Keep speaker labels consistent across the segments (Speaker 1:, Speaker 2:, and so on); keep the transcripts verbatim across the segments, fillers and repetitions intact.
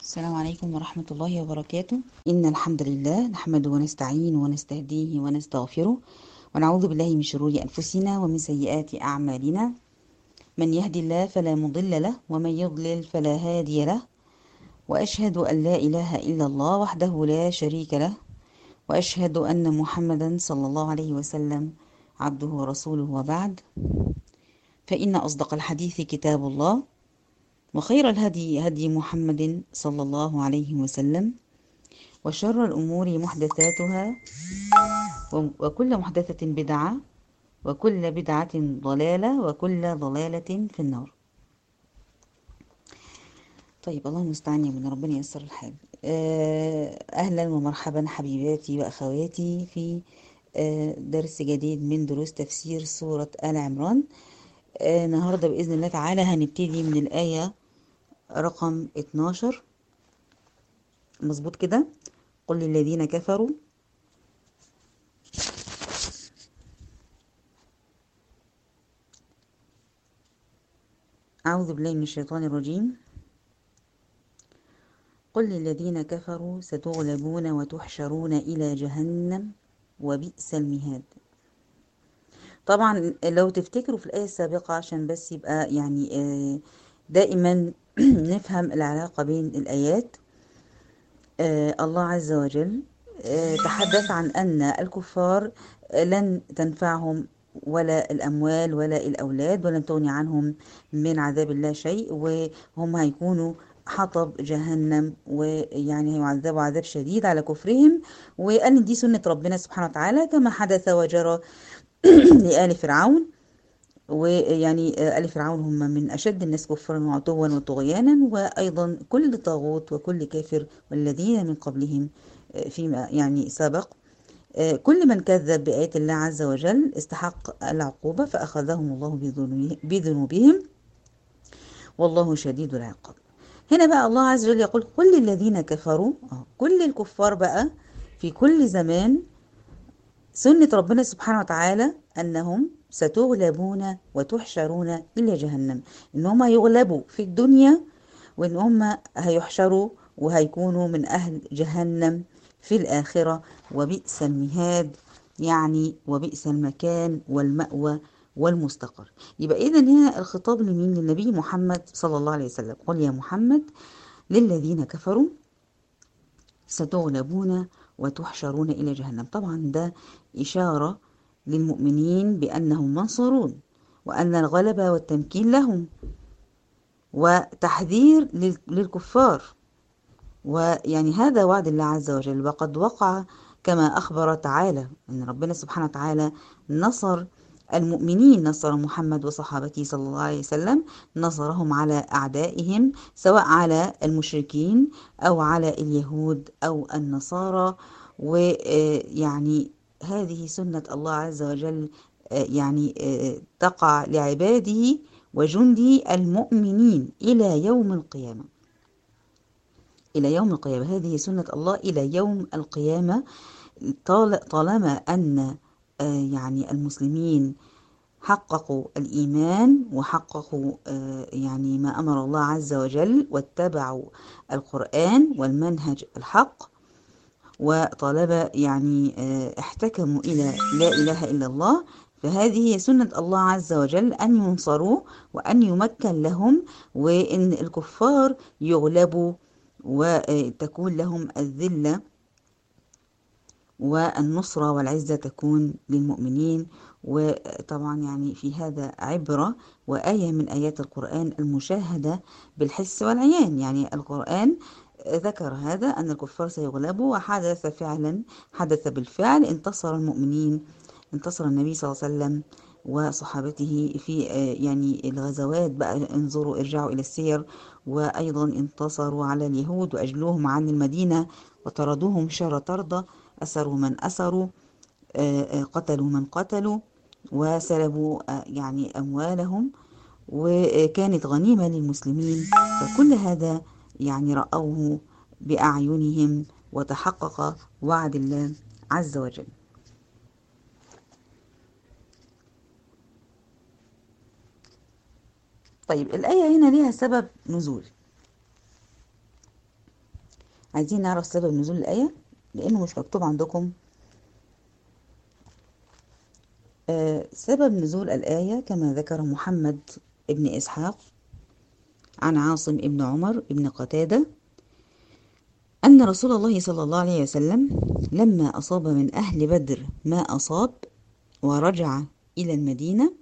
Speaker 1: السلام عليكم ورحمة الله وبركاته. إن الحمد لله نحمده ونستعين ونستهديه ونستغفره ونعوذ بالله من شرور أنفسنا ومن سيئات أعمالنا. من يهدي الله فلا مضل له ومن يضلل فلا هادي له، وأشهد أن لا إله إلا الله وحده لا شريك له، وأشهد أن محمدا صلى الله عليه وسلم عبده ورسوله، وبعد، فإن أصدق الحديث كتاب الله، وخير الهدي هدي محمد صلى الله عليه وسلم، وشر الأمور محدثاتها، وكل محدثة بدعة، وكل بدعة ضلالة، وكل ضلالة في النار. طيب، الله المستعان يا من ربنا ييسر الحال. أهلا ومرحبا حبيباتي وأخواتي في درس جديد من دروس تفسير سورة آل عمران. النهاردة بإذن الله تعالى هنبتدي من الآية رقم اتناشر. مظبوط كده؟ قل للذين كفروا أعوذ بالله من الشيطان الرجيم. قل للذين كفروا ستغلبون وتحشرون إلى جهنم وبئس المهاد. طبعا لو تفتكروا في الآية السابقة، عشان بس يبقى يعني دائما نفهم العلاقة بين الآيات. الله عز وجل تحدث عن أن الكفار لن تنفعهم ولا الأموال ولا الأولاد، ولن تغني عنهم من عذاب الله شيء، وهم هيكونوا حطب جهنم، ويعني هيعذبوا عذاب شديد على كفرهم. وقال إن دي سنة ربنا سبحانه وتعالى، كما حدث وجرى لآل فرعون. ويعني آل فرعون هم من أشد الناس كفرا وعتوا وطغيانا، وأيضا كل طاغوت وكل كافر والذين من قبلهم فيما يعني سبق. كل من كذب بآيات الله عز وجل استحق العقوبة، فأخذهم الله بذنوبهم، والله شديد العقاب. هنا بقى الله عز وجل يقول كل الذين كفروا، كل الكفار بقى في كل زمان. سنة ربنا سبحانه وتعالى أنهم ستغلبون وتحشرون إلى جهنم، إن هم يغلبوا في الدنيا، وإن هم هيحشروا وهيكونوا من أهل جهنم في الآخرة. وبئس المهاد، يعني وبئس المكان والمأوى والمستقر. يبقى إذن هنا الخطاب لمين؟ للنبي محمد صلى الله عليه وسلم. قل يا محمد للذين كفروا ستغلبون وتحشرون إلى جهنم. طبعا ده إشارة للمؤمنين بأنهم منصورون، وأن الغلبة والتمكين لهم، وتحذير للكفار. ويعني هذا وعد الله عز وجل، وقد وقع كما أخبر تعالى أن ربنا سبحانه وتعالى نصر المؤمنين، نصر محمد وصحابته صلى الله عليه وسلم، نصرهم على أعدائهم، سواء على المشركين أو على اليهود أو النصارى. ويعني هذه سنة الله عز وجل، يعني تقع لعباده وجنده المؤمنين إلى يوم القيامة. إلى يوم القيامة، هذه سنة الله إلى يوم القيامة. طالما أن يعني المسلمين حققوا الإيمان وحققوا يعني ما أمر الله عز وجل، واتبعوا القرآن والمنهج الحق، وطالما يعني احتكموا إلى لا إله إلا الله، فهذه سنة الله عز وجل أن ينصروا وأن يمكن لهم، وأن الكفار يغلبوا وتكون لهم الذلة، والنصرة والعزة تكون للمؤمنين. وطبعا يعني في هذا عبرة وآية من آيات القرآن المشاهدة بالحس والعيان. يعني القرآن ذكر هذا، أن الكفار سيغلبوا، وحدث فعلا، حدث بالفعل. انتصر المؤمنين، انتصر النبي صلى الله عليه وسلم وصحابته في يعني الغزوات. بقى انظروا، ارجعوا إلى السير. وأيضا انتصروا على اليهود وأجلوهم عن المدينة وطردوهم شر طردة، أسروا من أسروا، قتلوا من قتلوا، وسلبوا يعني أموالهم، وكانت غنيمة للمسلمين. فكل هذا يعني رأوه بأعينهم، وتحقق وعد الله عز وجل. طيب، الآية هنا ليها سبب نزول. عايزين نعرف سبب نزول الآية لأنه مش مكتوب عندكم. آه سبب نزول الآية كما ذكر محمد ابن إسحاق عن عاصم ابن عمر ابن قتادة أن رسول الله صلى الله عليه وسلم لما أصاب من أهل بدر ما أصاب ورجع إلى المدينة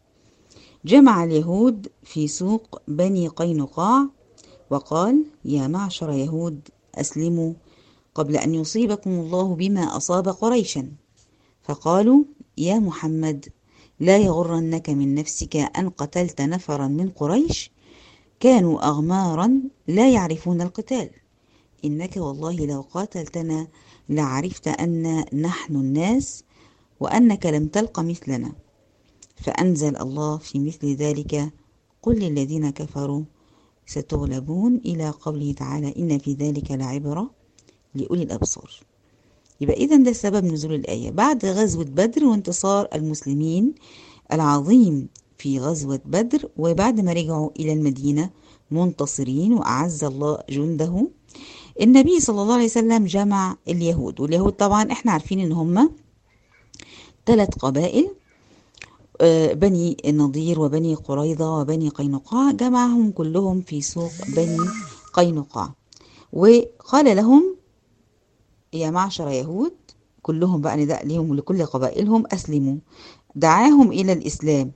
Speaker 1: جمع اليهود في سوق بني قينقاع وقال: يا معشر يهود أسلموا قبل أن يصيبكم الله بما أصاب قريشا. فقالوا: يا محمد لا يغرنك من نفسك أن قتلت نفرا من قريش كانوا أغمارا لا يعرفون القتال، إنك والله لو قاتلتنا لعرفت أن نحن الناس وأنك لم تلق مثلنا. فأنزل الله في مثل ذلك: قل للذين كفروا ستغلبون إلى قوله تعالى: إن في ذلك لعبرة لأولي الأبصار. يبقى إذا ده سبب نزول الآية بعد غزوة بدر وانتصار المسلمين العظيم في غزوة بدر، وبعد ما رجعوا إلى المدينة منتصرين وأعز الله جنده، النبي صلى الله عليه وسلم جمع اليهود. واليهود طبعا احنا عارفين ان هم ثلاث قبائل، بني النضير وبني قريظة وبني قينقاع، جمعهم كلهم في سوق بني قينقاع وقال لهم: يا معشر يهود، كلهم بقى نداء لهم ولكل قبائلهم: أسلموا. دعاهم إلى الإسلام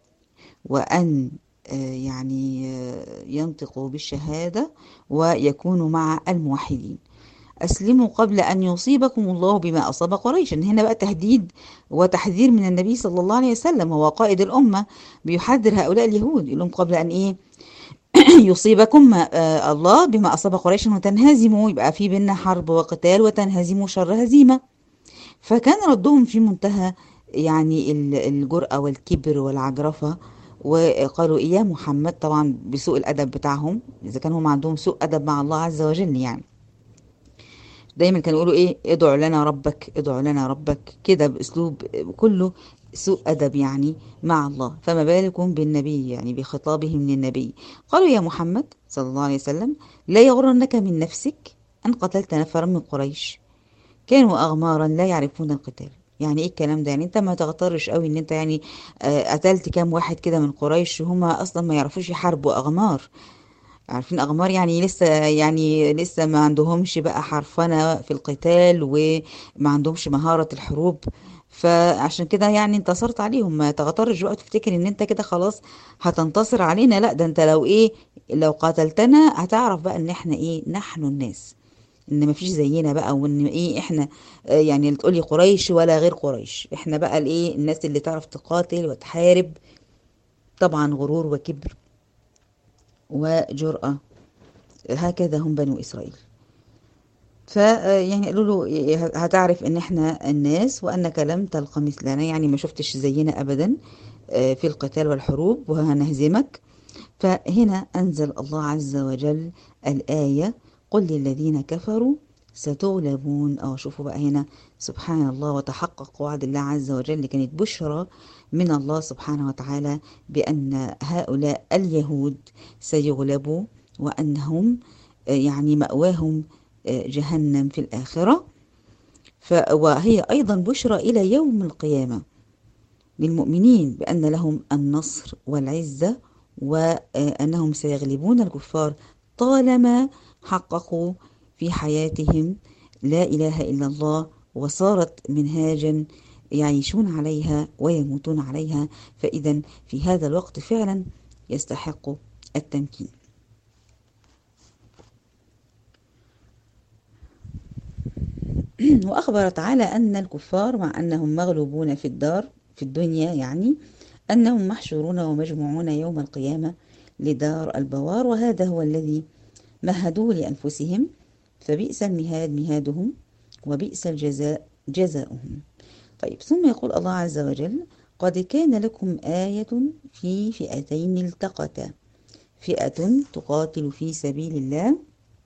Speaker 1: وأن يعني ينطقوا بالشهادة ويكونوا مع الموحدين. أسلموا قبل أن يصيبكم الله بما أصاب قريشا. هنا بقى تهديد وتحذير من النبي صلى الله عليه وسلم، هو قائد الأمة بيحذر هؤلاء اليهود، يقول لهم قبل أن إيه يصيبكم الله بما أصاب قريشا وتنهزموا، يبقى في بيننا حرب وقتال وتنهزموا شر هزيمة. فكان ردهم في منتهى يعني الجرأة والكبر والعجرفة، وقالوا: إيه يا محمد، طبعا بسوء الأدب بتاعهم، إذا كانوا هم عندهم سوء أدب مع الله عز وجل. يعني دايما كانوا يقولوا إيه: ادعوا لنا ربك، ادعوا لنا ربك، كده بأسلوب كله سوء أدب يعني مع الله، فما بالكم بالنبي، يعني بخطابهم للنبي. قالوا: يا محمد صلى الله عليه وسلم لا يغرنك من نفسك أن قتلت نفرا من قريش كانوا أغمارا لا يعرفون القتال. يعني ايه الكلام ده؟ يعني انت ما تغترش قوي ان انت يعني قتلت كام واحد كده من قريش وهما اصلا ما يعرفوش يحاربوا، اغمار. عارفين اغمار يعني لسه يعني لسه ما عندهمش بقى حرفنة في القتال وما عندهمش مهارة الحروب، فعشان كده يعني انتصرت عليهم. ما تغترش بقى تفتكر ان انت كده خلاص هتنتصر علينا، لا، ده انت لو ايه لو قاتلتنا هتعرف بقى ان احنا ايه نحن الناس، ان مفيش زينا بقى، وان ايه احنا آه يعني اللي تقولي قريش ولا غير قريش، احنا بقى الايه الناس اللي تعرف تقاتل وتحارب. طبعا غرور وكبر وجرأة، هكذا هم بنو إسرائيل. ف يعني قالوا له: هتعرف ان احنا الناس وانك لم تلق مثلنا، يعني ما شفتش زينا ابدا في القتال والحروب وهنهزمك. فهنا انزل الله عز وجل الآية: قل للذين كفروا ستغلبون. اه شوفوا بقى هنا سبحان الله، وتحقق وعد الله عز وجل، كانت بشرى من الله سبحانه وتعالى بأن هؤلاء اليهود سيغلبوا وأنهم يعني مأواهم جهنم في الآخرة. وهي أيضا بشرى إلى يوم القيامة للمؤمنين بأن لهم النصر والعزة، وأنهم سيغلبون الكفار طالما حققوا في حياتهم لا إله إلا الله، وصارت منهاجا يعيشون عليها ويموتون عليها. فإذا في هذا الوقت فعلا يستحق التمكين. وأخبر تعالى أن الكفار مع أنهم مغلوبون في الدار في الدنيا، يعني أنهم محشورون ومجموعون يوم القيامة لدار البوار، وهذا هو الذي مهدوه لأنفسهم، فبئس المهاد مهادهم وبئس الجزاء جزاؤهم. طيب، ثم يقول الله عز وجل: قد كان لكم آية في فئتين التقتا، فئة تقاتل في سبيل الله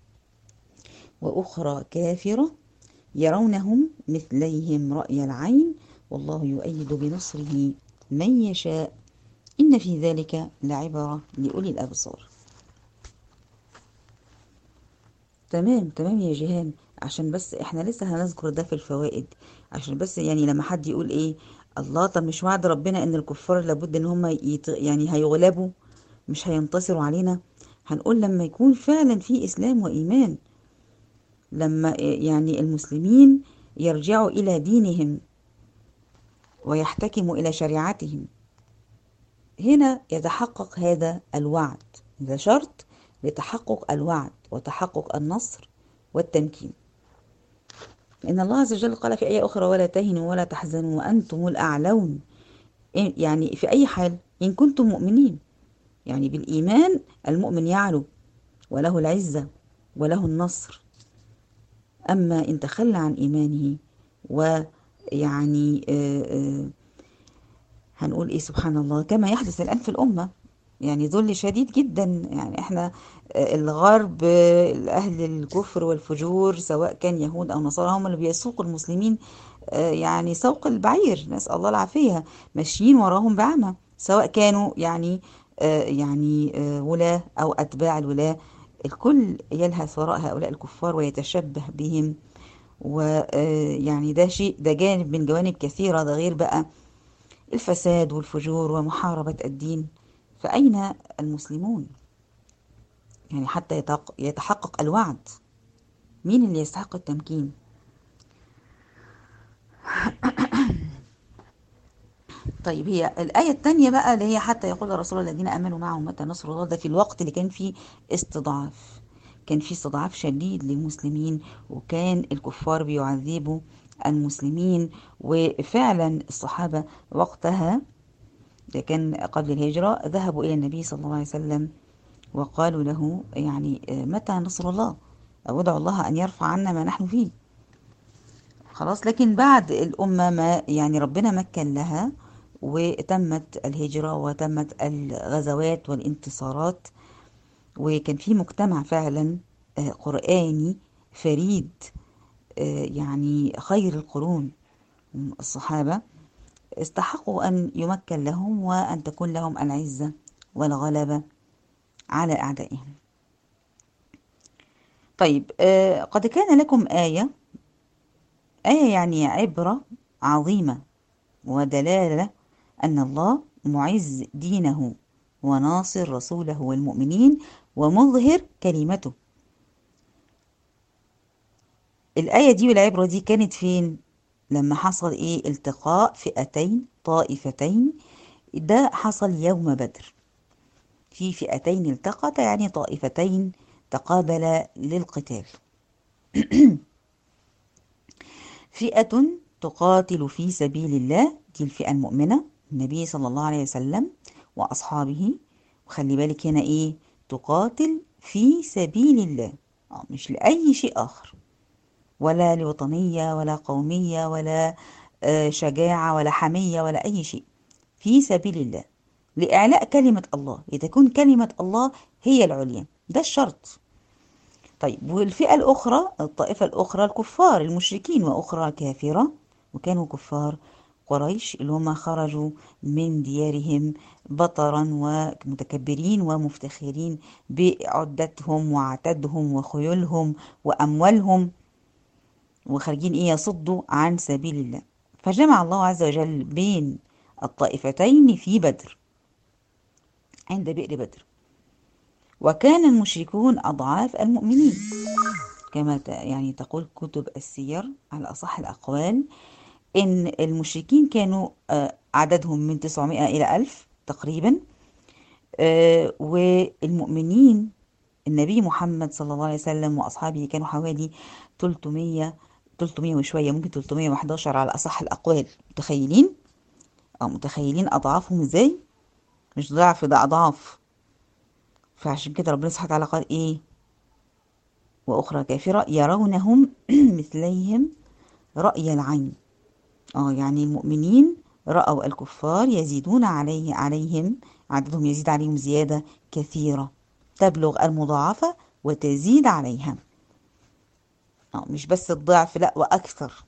Speaker 1: وأخرى كافرة يرونهم مثليهم رأي العين والله يؤيد بنصره من يشاء إن في ذلك لعبرة لأولي الأبصار. تمام تمام يا جيهان. عشان بس احنا لسه هنذكر ده في الفوائد. عشان بس يعني لما حد يقول ايه، الله طب مش وعد ربنا ان الكفار لابد ان هم يت... يعني هيغلبوا، مش هينتصروا علينا. هنقول لما يكون فعلا في اسلام وايمان، لما يعني المسلمين يرجعوا الى دينهم ويحتكموا الى شريعتهم، هنا يتحقق هذا الوعد. ده شرط لتحقق الوعد وتحقق النصر والتمكين. إن الله عز وجل قال في آية أخرى: ولا تهنوا ولا تحزنوا وأنتم الأعلون. يعني في أي حال إن كنتم مؤمنين، يعني بالإيمان المؤمن يعلو وله العزة وله النصر. أما إن تخلى عن إيمانه ويعني آه آه هنقول إيه، سبحان الله، كما يحدث الآن في الأمة، يعني ذل شديد جدا. يعني احنا آه، الغرب، آه، أهل الكفر والفجور سواء كان يهود أو نصارى هم اللي بيسوقوا المسلمين، آه، يعني سوق البعير، نسأل الله العافية. ماشيين وراهم بعمى، سواء كانوا يعني آه، يعني آه، ولاة أو أتباع الولاة. الكل يلهث وراء هؤلاء الكفار ويتشبه بهم. ويعني ده شيء، ده جانب من جوانب كثيرة. ده غير بقى الفساد والفجور ومحاربة الدين. فأين المسلمون؟ يعني حتى يتحقق يتحقق الوعد، مين اللي يستحق التمكين؟ طيب هي الآية التانية بقى اللي هي: حتى يقول الرسول الذين آمنوا معه متى نصر الله. ده في الوقت اللي كان فيه استضعاف، كان فيه استضعاف شديد للمسلمين، وكان الكفار بيعذبوا المسلمين. وفعلا الصحابة وقتها، ده كان قبل الهجرة، ذهبوا إلى النبي صلى الله عليه وسلم وقالوا له يعني متى نصر الله، أو ادعوا الله أن يرفع عنا ما نحن فيه. خلاص، لكن بعد الأمة ما يعني ربنا مكن لها، وتمت الهجرة وتمت الغزوات والانتصارات، وكان في مجتمع فعلا آه، قرآني فريد. آه، يعني خير القرون الصحابة استحقوا أن يمكن لهم وأن تكون لهم العزة والغلبة على أعدائهم. طيب آه، قد كان لكم آية، آية يعني عبرة عظيمة ودلالة أن الله معز دينه وناصر رسوله والمؤمنين ومظهر كلمته. الآية دي والعبرة دي كانت فين؟ لما حصل إيه؟ التقاء فئتين طائفتين. ده حصل يوم بدر. في فئتين التقتا، يعني طائفتين تقابلا للقتال. فئة تقاتل في سبيل الله، دي الفئة المؤمنة، النبي صلى الله عليه وسلم وأصحابه. وخلي بالك هنا إيه؟ تقاتل في سبيل الله، آه، مش لأي شيء آخر، ولا لوطنية ولا قومية ولا آه، شجاعة ولا حمية ولا أي شيء. في سبيل الله، لإعلاء كلمة الله، لتكون كلمة الله هي العليا. ده الشرط. طيب والفئة الأخرى، الطائفة الأخرى الكفار المشركين، وأخرى كافرة، وكانوا كفار قريش اللي هم خرجوا من ديارهم بطرا ومتكبرين ومفتخرين بعدتهم وعتادهم وخيولهم وأموالهم، وخارجين إيه؟ يصدوا عن سبيل الله. فجمع الله عز وجل بين الطائفتين في بدر، عند بئر بدر. وكان المشركون أضعاف المؤمنين، كما يعني تقول كتب السير على أصح الأقوال، إن المشركين كانوا آه، عددهم من تسعمائة إلى ألف تقريبا. آه، والمؤمنين النبي محمد صلى الله عليه وسلم وأصحابه كانوا حوالي ثلاثمائة، ثلاثمائة وشوية، ممكن ثلاثمائة وأحد عشر على أصح الأقوال. متخيلين؟ أو متخيلين أضعافهم إزاي؟ مش ضعف، ده أضعاف. فعشان كده ربنا سبحانه وتعالى قال إيه؟ وأخرى كافرة يرونهم مثليهم رأي العين. اه يعني المؤمنين رأوا الكفار يزيدون عليه عليهم، عددهم يزيد عليهم زيادة كثيرة تبلغ المضاعفة وتزيد عليها. اه مش بس الضعف، لا وأكثر.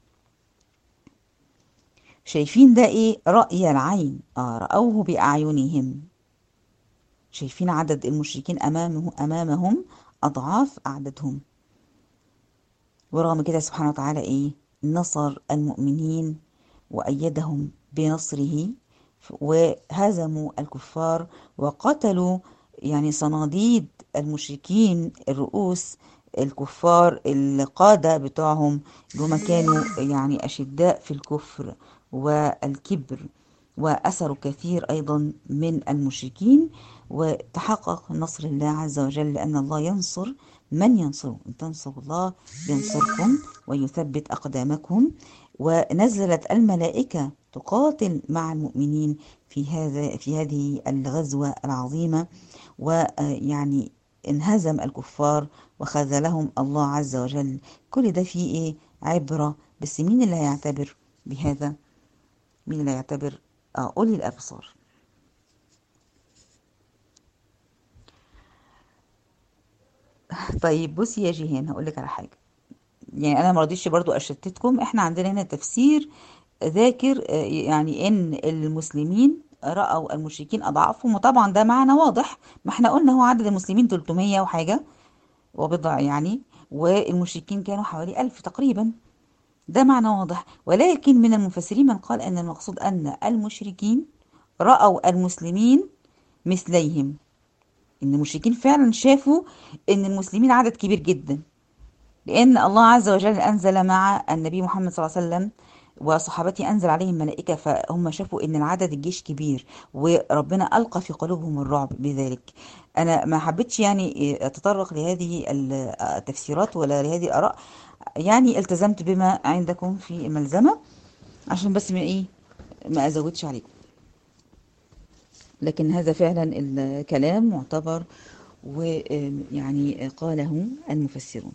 Speaker 1: شايفين ده ايه؟ رأي العين، اه رأوه بأعينهم. شايفين عدد المشركين أمامه أمامهم أضعاف أعدادهم، ورغم كده سبحانه وتعالى إيه نصر المؤمنين وأيدهم بنصره وهزموا الكفار وقتلوا يعني صناديد المشركين الرؤوس الكفار القادة بتوعهم اللي هم كانوا يعني أشداء في الكفر والكبر وأسروا كثير أيضا من المشركين وتحقق نصر الله عز وجل لأن الله ينصر من ينصره إن تنصروا الله ينصركم ويثبت أقدامكم ونزلت الملائكة تقاتل مع المؤمنين في هذا في هذه الغزوة العظيمة ويعني انهزم الكفار وخذلهم الله عز وجل. كل ده فيه ايه عبرة، بس مين اللي هيعتبر بهذا؟ مين اللي هيعتبر؟ اه أولي الأبصار. طيب بصي يا جيهان هقول لك على حاجة، يعني أنا ما رضيتش برضو أشتتكم. إحنا عندنا هنا تفسير ذاكر آه، يعني ان المسلمين رأوا المشركين اضعافهم، وطبعا ده معنى واضح. ما احنا قلنا هو عدد المسلمين ثلاثمية وحاجة وبضع يعني، والمشركين كانوا حوالي ألف تقريبا. ده معنى واضح، ولكن من المفسرين من قال ان المقصود ان المشركين رأوا المسلمين مثليهم، ان المشركين فعلا شافوا ان المسلمين عدد كبير جدا، لأن الله عز وجل أنزل مع النبي محمد صلى الله عليه وسلم وصحابته أنزل عليهم ملائكة، فهم شافوا إن العدد الجيش كبير وربنا ألقى في قلوبهم الرعب بذلك. أنا ما حبيتش يعني أتطرق لهذه التفسيرات ولا لهذه الآراء، يعني التزمت بما عندكم في الملزمة عشان بس ما إيه ما أزودش عليكم. لكن هذا فعلا الكلام معتبر ويعني قاله المفسرون.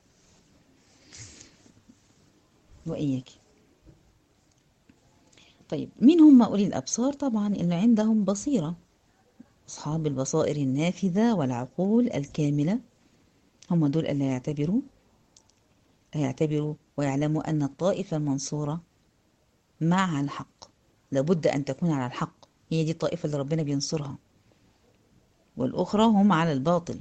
Speaker 1: وإياك. طيب مين هم أولي الأبصار؟ طبعا اللي عندهم بصيرة، أصحاب البصائر النافذة والعقول الكاملة، هم دول اللي يعتبروا يعتبروا ويعلموا أن الطائفة المنصورة مع الحق، لابد أن تكون على الحق، هي دي الطائفة اللي ربنا بينصرها، والأخرى هم على الباطل.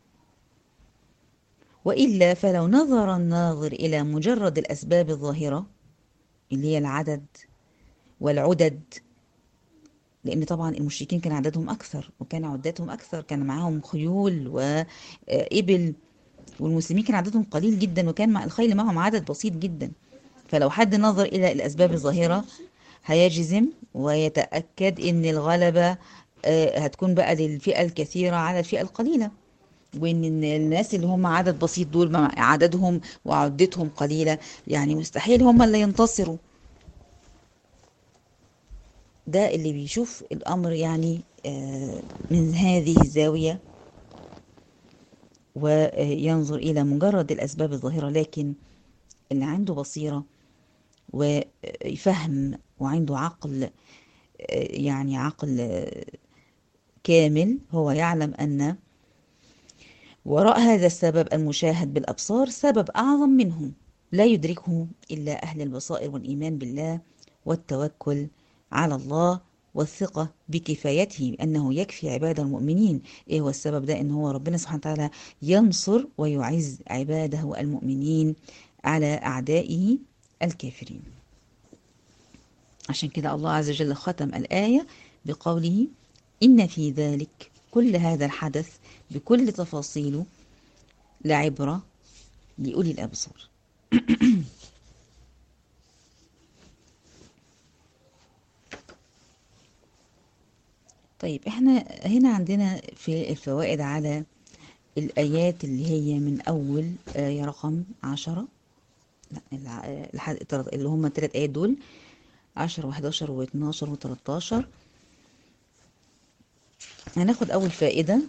Speaker 1: وإلا فلو نظر الناظر إلى مجرد الأسباب الظاهرة اللي هي العدد والعدد، لأن طبعا المشركين كان عددهم أكثر وكان عدتهم أكثر، كان معاهم خيول وإبل، والمسلمين كان عددهم قليل جدا وكان مع الخيل معهم عدد بسيط جدا. فلو حد نظر إلى الأسباب الظاهرة هيجزم ويتأكد إن الغلبة آه، هتكون بقى للفئة الكثيرة على الفئة القليلة، وإن الناس اللي هم عدد بسيط دول مع عددهم وعدتهم قليلة يعني مستحيل هم اللي ينتصروا. ده اللي بيشوف الأمر يعني آه، من هذه الزاوية وينظر إلى مجرد الأسباب الظاهرة، لكن اللي عنده بصيرة وفهم وعنده عقل، آه، يعني عقل آه، كامل، هو يعلم أن وراء هذا السبب المشاهد بالأبصار سبب أعظم منه لا يدركه إلا أهل البصائر والإيمان بالله والتوكل على الله والثقة بكفايته أنه يكفي عباد المؤمنين. إيه هو السبب ده؟ إن هو ربنا سبحانه وتعالى ينصر ويعز عباده المؤمنين على أعدائه الكافرين. عشان كده الله عز وجل ختم الآية بقوله إن في ذلك كل هذا الحدث بكل تفاصيله لعبرة لأولي الأبصار. طيب احنا هنا عندنا في الفوائد على الآيات اللي هي من أول آية رقم عشرة، لا الع- الح- اللي هم الثلاث آيات دول عشرة وحداشر واتناشر وتلاتاشر. هناخد أول فائدة.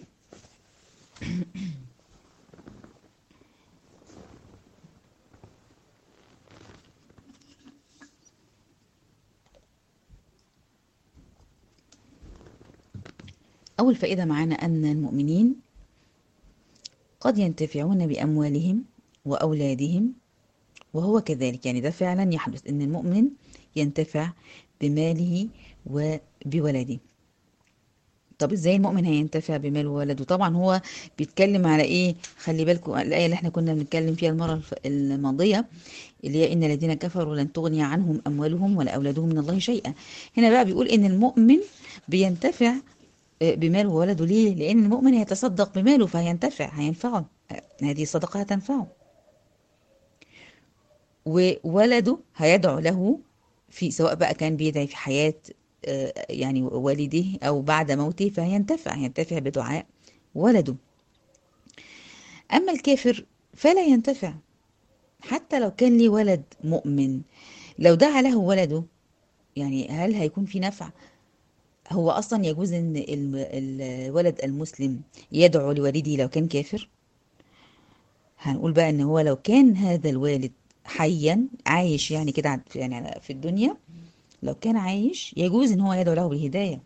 Speaker 1: أول فائدة معانا أن المؤمنين قد ينتفعون بأموالهم وأولادهم، وهو كذلك، يعني ده فعلا يحدث أن المؤمن ينتفع بماله وبولده. طب ازاي المؤمن هينتفع بمال وولده؟ طبعا هو بيتكلم على ايه؟ خلي بالكم الآية اللي احنا كنا بنتكلم فيها المرة الف- الماضية، اللي هي إن الذين كفروا لن تغني عنهم أموالهم ولا أولادهم من الله شيئا. هنا بقى بيقول إن المؤمن بينتفع آه، بماله وولده. ليه؟ لأن المؤمن هيتصدق بماله فهينتفع، هينفعه، آه، هذه الصدقة هتنفعه. وولده هيدعو له، في سواء بقى كان بيدعي في حياة آه، يعني والده أو بعد موته، فهينتفع، هينتفع بدعاء ولده. أما الكافر فلا ينتفع، حتى لو كان ليه ولد مؤمن، لو دعا له ولده، يعني هل هيكون في نفع؟ هو أصلا يجوز إن الم- الولد المسلم يدعو لوالده لو كان كافر؟ هنقول بقى إن هو لو كان هذا الوالد حيا عايش، يعني كده عد- يعني في الدنيا، لو كان عايش يجوز إن هو يدعو له بالهداية.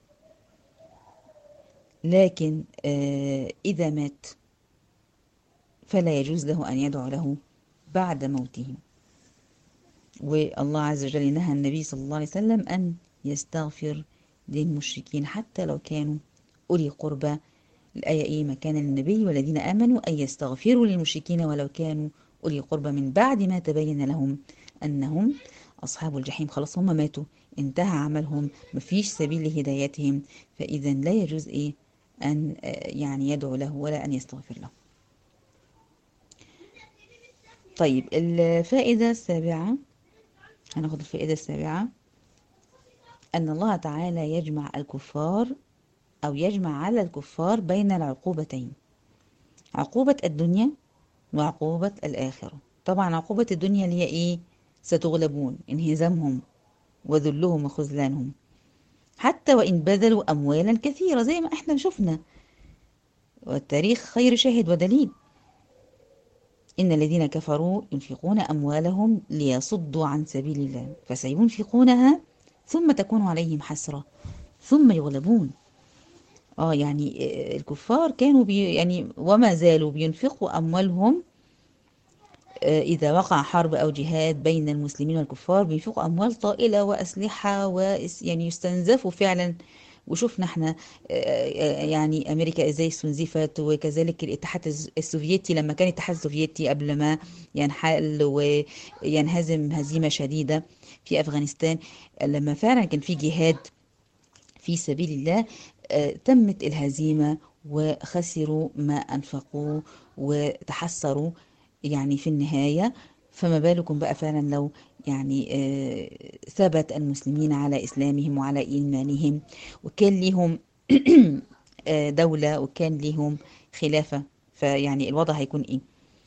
Speaker 1: لكن آه إذا مات فلا يجوز له أن يدعو له بعد موته. والله عز وجل نهى النبي صلى الله عليه وسلم أن يستغفر للمشركين حتى لو كانوا أولي قربى. الآية إيه؟ ما كان للنبي والذين آمنوا أن يستغفروا للمشركين ولو كانوا أولي قربى من بعد ما تبين لهم أنهم أصحاب الجحيم. خلاص هم ماتوا، انتهى عملهم، مفيش سبيل لهدايتهم، فإذا لا يجوز إيه أن آه، يعني يدعو له ولا أن يستغفر له. طيب الفائدة السابعة، هناخد الفائدة السابعة، أن الله تعالى يجمع الكفار أو يجمع على الكفار بين العقوبتين، عقوبة الدنيا وعقوبة الآخرة. طبعا عقوبة الدنيا اللي هي إيه؟ ستغلبون، انهزامهم وذلهم وخذلانهم، حتى وإن بذلوا أموالا كثيرة زي ما احنا شفنا، والتاريخ خير شاهد ودليل. إن الذين كفروا ينفقون أموالهم ليصدوا عن سبيل الله فسينفقونها ثم تكون عليهم حسرة ثم يغلبون. اه يعني آه، الكفار كانوا بي يعني وما زالوا بينفقوا أموالهم. آه، إذا وقع حرب أو جهاد بين المسلمين والكفار بينفقوا أموال طائلة وأسلحة، ويعني يستنزفوا فعلا. وشفنا احنا آه، آه، يعني أمريكا إزاي استنزفت، وكذلك الاتحاد الز- السوفيتي لما كان الاتحاد السوفيتي قبل ما ينحل وينهزم هزيمة شديدة في أفغانستان، لما فعلا كان في جهاد في سبيل الله آه، تمت الهزيمة وخسروا ما أنفقوه وتحسروا يعني في النهاية. فما بالكم بقى فعلا لو يعني آه، ثبت المسلمين على إسلامهم وعلى إيمانهم، وكان ليهم آه، دولة، وكان ليهم خلافة، فيعني الوضع هيكون إيه؟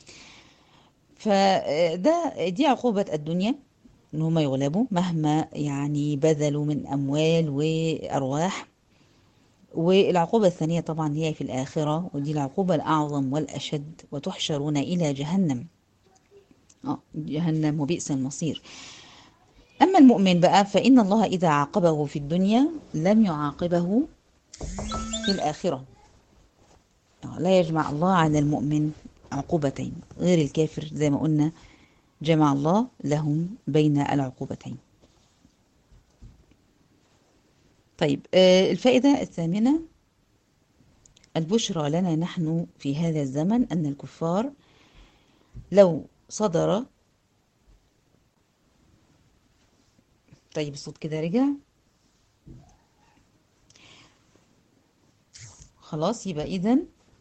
Speaker 1: فده دي عقوبة الدنيا، إن هم يغلبوا مهما يعني بذلوا من أموال وأرواح. والعقوبة الثانية طبعا هي في الآخرة، ودي العقوبة الأعظم والأشد، وتحشرون إلى جهنم. آه جهنم وبئس المصير. أما المؤمن بقى فإن الله إذا عاقبه في الدنيا لم يعاقبه في الآخرة. آه لا يجمع الله على المؤمن عقوبتين غير الكافر، زي ما قلنا جمع الله لهم بين العقوبتين. طيب آه الفائدة الثامنة، البشرى لنا نحن في هذا الزمن أن الكفار لو صدر. طيب الصوت كده رجع، خلاص يبقى إذا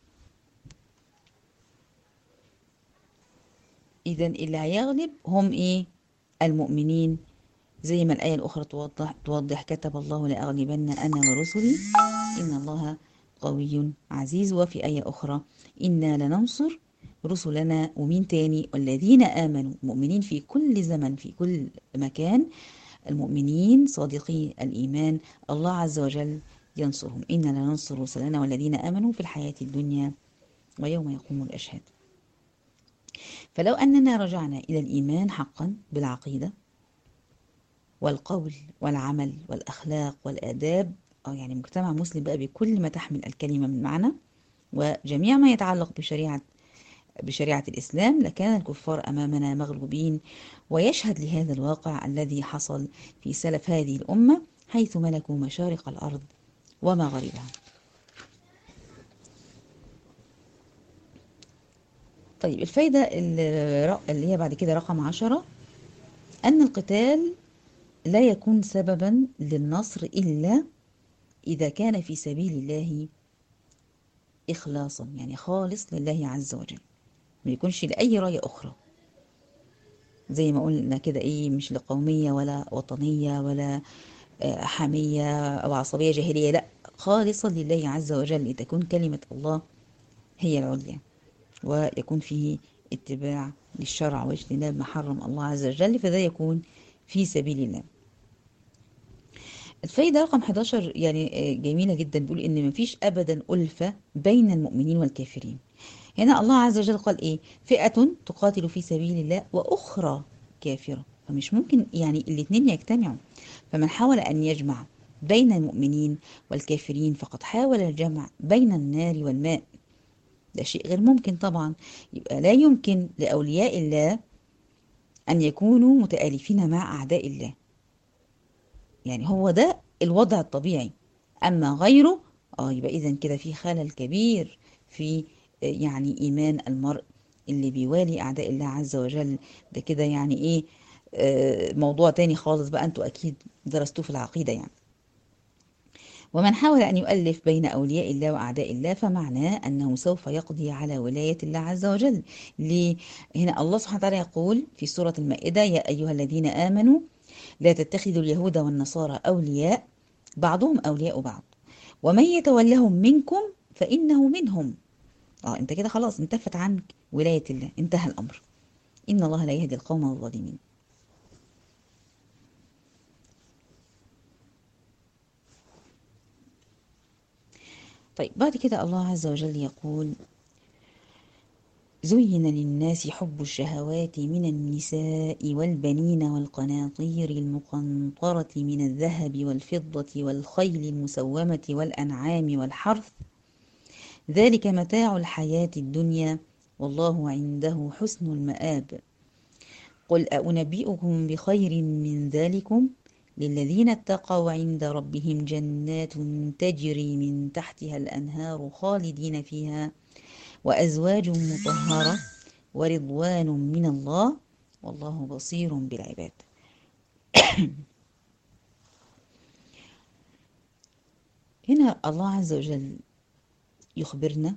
Speaker 1: إذا اللي هيغلب هم إيه؟ المؤمنين، زي ما الآية الأخرى توضح توضح كتب الله لأغلبن أنا ورسلي إن الله قوي عزيز. وفي آية أخرى إنا لننصر رسلنا، ومين تاني؟ والذين آمنوا، مؤمنين في كل زمن في كل مكان، المؤمنين صادقي الإيمان الله عز وجل ينصرهم. إنا لننصر رسلنا والذين آمنوا في الحياة الدنيا ويوم يقوم الأشهاد. فلو أننا رجعنا إلى الإيمان حقا بالعقيدة والقول والعمل والأخلاق والآداب، أو يعني مجتمع مسلم بقى بكل ما تحمل الكلمة من معنى وجميع ما يتعلق بشريعة بشريعة الإسلام، لكان الكفار أمامنا مغلوبين. ويشهد لهذا الواقع الذي حصل في سلف هذه الأمة، حيث ملكوا مشارق الأرض ومغاربها. طيب الفايدة اللي اللي هي بعد كده رقم عشرة، أن القتال لا يكون سببا للنصر إلا إذا كان في سبيل الله إخلاصا، يعني خالص لله عز وجل، ما يكونش لأي راية أخرى، زي ما قلنا كده إيه، مش لقومية ولا وطنية ولا آه، حمية أو عصبية جاهلية، لا، خالصا لله عز وجل، لتكون كلمة الله هي العليا، ويكون فيه اتباع للشرع واجتناب ما حرم الله عز وجل، فده يكون في سبيل الله. الفايدة رقم حداشر يعني آه، جميلة جدا، بيقول إن مفيش أبدا ألفة بين المؤمنين والكافرين. هنا الله عز وجل قال إيه؟ فئة تقاتل في سبيل الله وأخرى كافرة، فمش ممكن يعني الاتنين يجتمعوا. فمن حاول أن يجمع بين المؤمنين والكافرين فقد حاول الجمع بين النار والماء، ده شيء غير ممكن طبعا. يبقى لا يمكن لأولياء الله أن يكونوا متآلفين مع أعداء الله، يعني هو ده الوضع الطبيعي. أما غيره آه يبقى إذا كده في خلل كبير في آه، يعني إيمان المرء اللي بيوالي أعداء الله عز وجل، ده كده يعني إيه، آه، موضوع تاني خالص بقى، أنتوا أكيد درستوه في العقيدة يعني. ومن حاول أن يؤلف بين أولياء الله وأعداء الله فمعناه أنه سوف يقضي على ولاية الله عز وجل. ليه؟ هنا الله سبحانه وتعالى يقول في سورة المائدة: يا أيها الذين آمنوا لا تتخذوا اليهود والنصارى أولياء بعضهم أولياء بعض ومن يتولهم منكم فإنه منهم. اه انت كده خلاص انتفت عنك ولاية الله، انتهى الأمر. إن الله لا يهدي القوم الظالمين. طيب بعد كده الله عز وجل يقول: زين للناس حب الشهوات من النساء والبنين والقناطير المقنطرة من الذهب والفضة والخيل المسومة والأنعام والحرث، ذلك متاع الحياة الدنيا والله عنده حسن المآب. قل أنبئكم بخير من ذلكم للذين اتقوا عند ربهم جنات تجري من تحتها الأنهار خالدين فيها وأزواج مطهرة ورضوان من الله والله بصير بالعباد. هنا الله عز وجل يخبرنا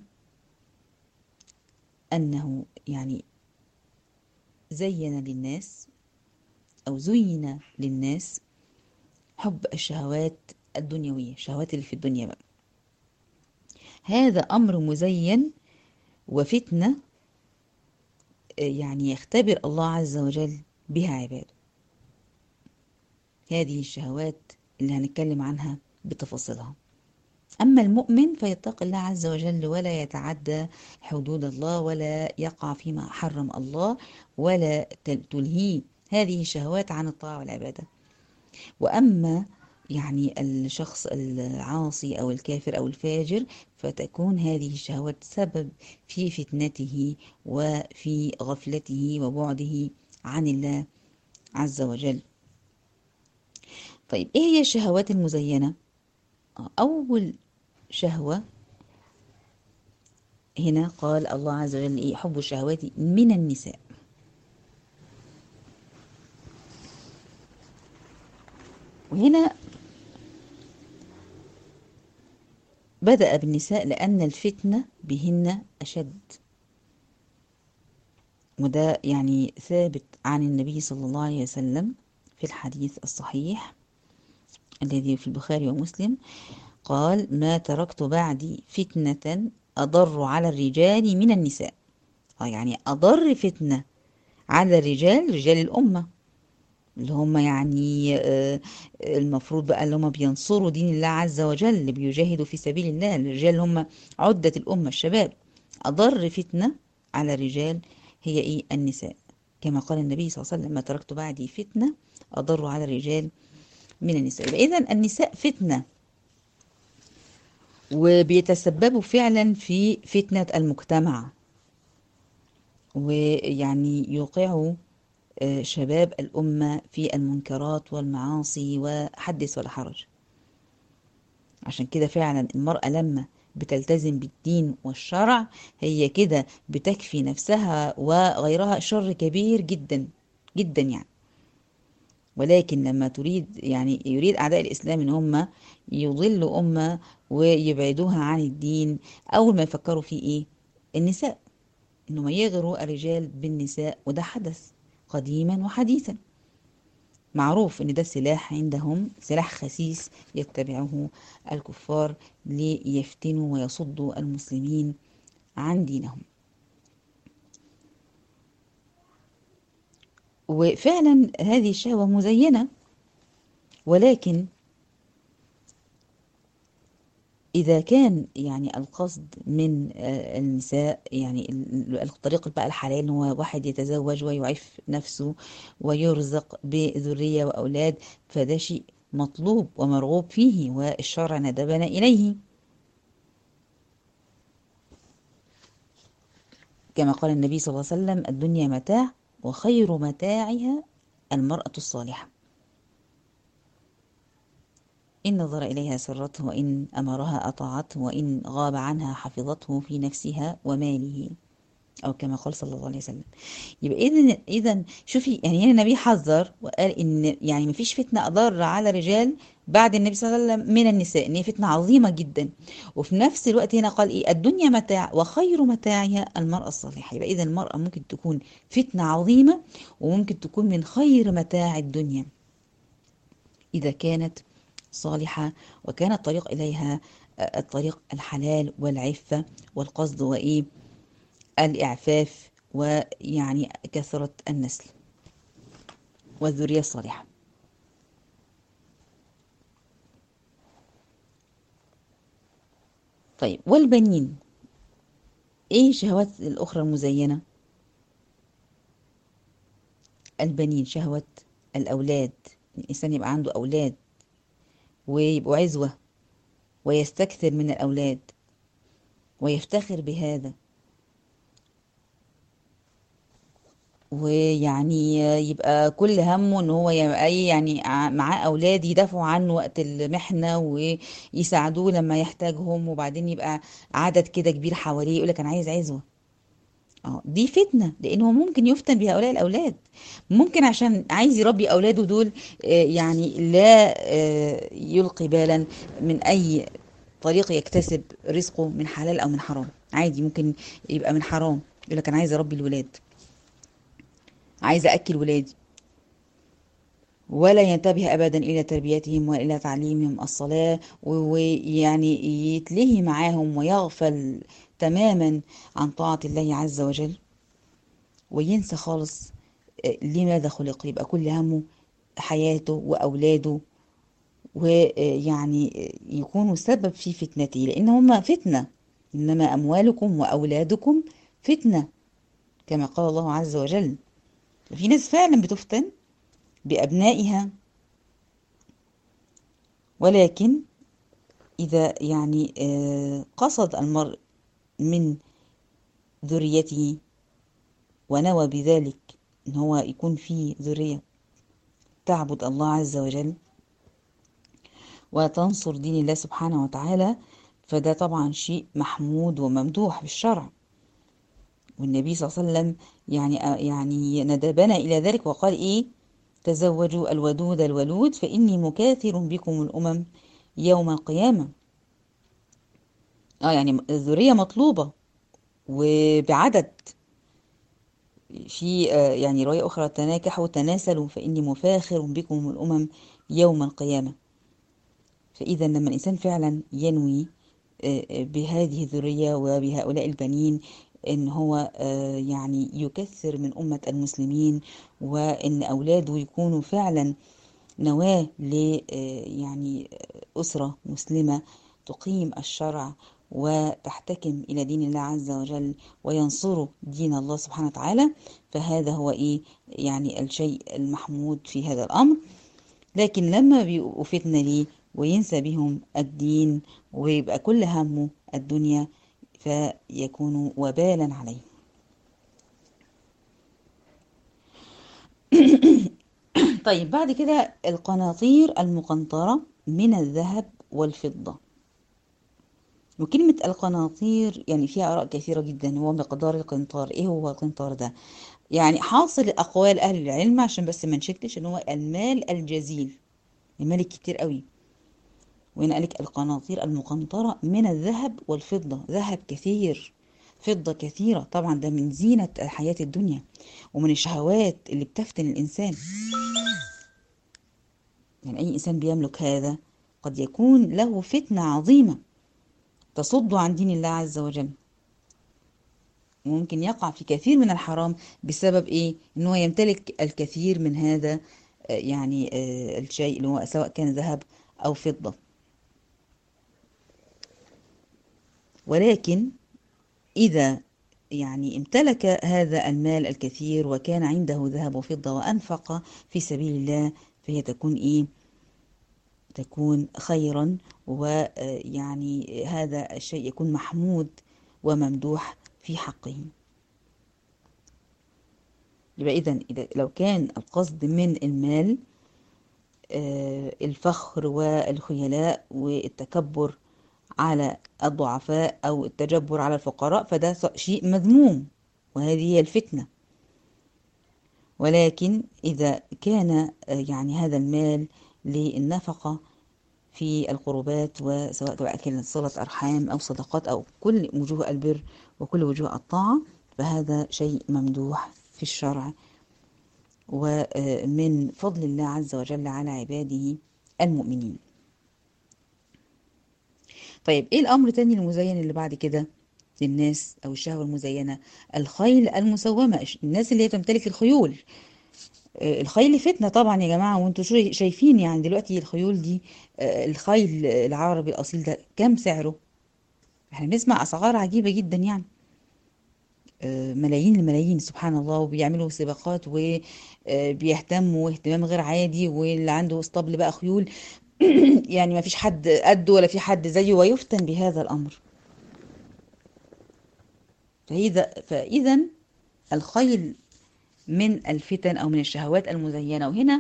Speaker 1: أنه يعني زين للناس أو زين للناس حب الشهوات الدنيوية، الشهوات اللي في الدنيا بقى. هذا أمر مزين وفتنة يعني يختبر الله عز وجل بها عباده. هذه الشهوات اللي هنتكلم عنها بتفاصيلها. أما المؤمن فيتقي الله عز وجل ولا يتعدى حدود الله ولا يقع فيما حرم الله ولا تلهيه هذه الشهوات عن الطاعة والعبادة. وأما يعني الشخص العاصي أو الكافر أو الفاجر فتكون هذه الشهوات سبب في فتنته وفي غفلته وبعده عن الله عز وجل. طيب إيه هي الشهوات المزينة؟ أول شهوة هنا قال الله عز وجل إيه؟ حب الشهوات من النساء. وهنا بدأ بالنساء لأن الفتنة بهن أشد، وده يعني ثابت عن النبي صلى الله عليه وسلم في الحديث الصحيح الذي في البخاري ومسلم قال: ما تركت بعدي فتنة أضر على الرجال من النساء. آه يعني أضر فتنة على الرجال، رجال الأمة اللي هم يعني آه، المفروض بقى اللي هم بينصروا دين الله عز وجل، اللي بيجاهدوا في سبيل الله، الرجال اللي هم عدة الأمة الشباب. أضر فتنة على الرجال هي إيه؟ النساء، كما قال النبي صلى الله عليه وسلم: ما تركت بعدي فتنة أضر على الرجال من النساء. إذن النساء فتنة وبيتسببوا فعلا في فتنة المجتمع، ويعني يوقعوا آه، شباب الأمة في المنكرات والمعاصي وحدث ولا حرج. عشان كده فعلا المرأة لما بتلتزم بالدين والشرع هي كده بتكفي نفسها وغيرها شر كبير جدا جدا يعني. ولكن لما تريد يعني يريد أعداء الإسلام إن هم يضلوا أمة ويبعدوها عن الدين، أول ما يفكروا في إيه؟ النساء، إنهم يغروا الرجال بالنساء، وده حدث قديما وحديثا. معروف إن ده سلاح عندهم، سلاح خسيس يتبعه الكفار ليفتنوا ويصدوا المسلمين عن دينهم. وفعلا هذه الشهوة مزينة، ولكن إذا كان يعني القصد من آه، النساء يعني ال- الطريق بقى الحلال إن هو واحد يتزوج ويعف نفسه ويرزق بذرية وأولاد، فده شيء مطلوب ومرغوب فيه والشرع ندبنا إليه. كما قال النبي صلى الله عليه وسلم: الدنيا متاع وخير متاعها المرأة الصالحة، إن نظر إليها سرته وإن أمرها أطاعته وإن غاب عنها حفظته في نفسها وماله، أو كما قال صلى الله عليه وسلم. يبقى إذا إذا شوفي يعني هنا النبي حذر وقال إن يعني مفيش فتنة أضر على الرجال بعد النبي صلى الله عليه وسلم من النساء، إن هي فتنة عظيمة جدا. وفي نفس الوقت هنا قال إيه؟ الدنيا متاع وخير متاعها المرأة الصالحة. يبقى إذا المرأة ممكن تكون فتنة عظيمة وممكن تكون من خير متاع الدنيا إذا كانت صالحة وكان الطريق إليها آه، الطريق الحلال والعفة، والقصد وإيه؟ الإعفاف، ويعني كثرة النسل والذرية الصالحة. طيب والبنين، إيه الشهوات الأخرى المزينة؟ البنين شهوة الأولاد، الإنسان يبقى عنده أولاد ويبقوا عزوة ويستكثر من الأولاد ويفتخر بهذا، ويعني يبقى كل همه ان هو يبقى ايه يعني ع- معاه اولاد يدافعوا عنه وقت المحنه ويساعدوه لما يحتاجهم، وبعدين يبقى عدد كده كبير حواليه يقول لك انا عايز عزوه. اه دي فتنه، لان هو ممكن يفتن بهؤلاء الاولاد، ممكن عشان عايز يربي اولاده دول آه، يعني لا آه، يلقي بالا من اي طريق يكتسب رزقه من حلال او من حرام. عادي ممكن يبقى من حرام، يقول لك انا عايز اربي الولاد، عايز اكل ولادي، ولا ينتبه أبدا إلى تربيتهم وإلى تعليمهم الصلاة، و- ويعني يتلهي معاهم ويغفل تماما عن طاعة الله عز وجل، وينسى خالص آه، لماذا خلق. يبقى كل همه حياته وأولاده، ويعني يكونوا سبب في فتنته، لأن هم فتنة. إنما أموالكم وأولادكم فتنة، كما قال الله عز وجل. في ناس فعلا بتفتن بأبنائها، ولكن إذا يعني آه، قصد المرء من ذريته ونوى بذلك إن هو يكون فيه ذرية تعبد الله عز وجل وتنصر دين الله سبحانه وتعالى، فده طبعا شيء محمود وممدوح بالشرع. والنبي صلى الله عليه وسلم يعني آه، يعني ندبنا إلى ذلك وقال إيه؟ تزوجوا الودود الولود فإني مكاثر بكم الأمم يوم القيامة. اه يعني الذرية مطلوبة وبعدد. في آه، يعني رواية أخرى: تناكحوا تناسلوا فإني مفاخر بكم الأمم يوم القيامة. فإذا لما الإنسان فعلا ينوي آه، آه، بهذه الذرية وبهؤلاء البنين إن هو آه، يعني يكثر من أمة المسلمين، وإن أولاده يكونوا فعلا نواة ل آه، يعني أسرة مسلمة تقيم الشرع وتحتكم إلى دين الله عز وجل وينصروا دين الله سبحانه وتعالى، فهذا هو إيه يعني الشيء المحمود في هذا الأمر. لكن لما بيبقوا فتنة ليه وينسى بهم الدين ويبقى كل همه الدنيا، فيكون وبالا عليه. طيب بعد كده القناطير المقنطرة من الذهب والفضة. وكلمة القناطير يعني فيها آراء كثيرة جدا. هو مقدار القنطار، ايه هو القنطار ده؟ يعني حاصل أقوال أهل العلم عشان بس ما نشكش ان هو المال الجزيل، المال الكتير قوي. وهنا قالك القناطير المقنطرة من الذهب والفضة، ذهب كثير، فضة كثيرة، طبعا ده من زينة الحياة الدنيا ومن الشهوات اللي بتفتن الإنسان. يعني أي إنسان بيملك هذا قد يكون له فتنة عظيمة تصد عن دين الله عز وجل، وممكن يقع في كثير من الحرام بسبب إيه؟ إنه يمتلك الكثير من هذا آه، يعني آه، الشيء اللي هو سواء كان ذهب أو فضة. ولكن إذا يعني امتلك هذا المال الكثير وكان عنده ذهب وفضة وأنفق في سبيل الله، فهي تكون إيه؟ تكون خيرا، ويعني هذا الشيء يكون محمود وممدوح في حقه. يبقى إذن إذا لو كان القصد من المال آه، الفخر والخيلاء والتكبر على الضعفاء أو التجبر على الفقراء، فده شيء مذموم، وهذه هي الفتنة. ولكن إذا كان آه، يعني هذا المال للنفقة في القربات، وسواء بقى كانت صلة أرحام أو صدقات أو كل وجوه البر وكل وجوه الطاعة، فهذا شيء ممدوح في الشرع ومن فضل الله عز وجل على عباده المؤمنين. طيب إيه الأمر تاني المزين اللي بعد كده للناس أو الشهوة المزينة؟ الخيل المسومة، الناس اللي هي تمتلك الخيول. آه، الخيل فتنة طبعا يا جماعة، وانتوا شو- شايفين يعني دلوقتي الخيول دي، آه، الخيل العربي الأصيل ده كم سعره؟ احنا بنسمع أسعار عجيبة جدا يعني، آه، ملايين الملايين سبحان الله، وبيعملوا سباقات وبيهتموا اهتمام غير عادي، واللي عنده اسطبل بقى خيول يعني ما فيش حد قده ولا في حد زيه، ويفتن بهذا الأمر. فإذا فإذا الخيل من الفتن أو من الشهوات المزينة. وهنا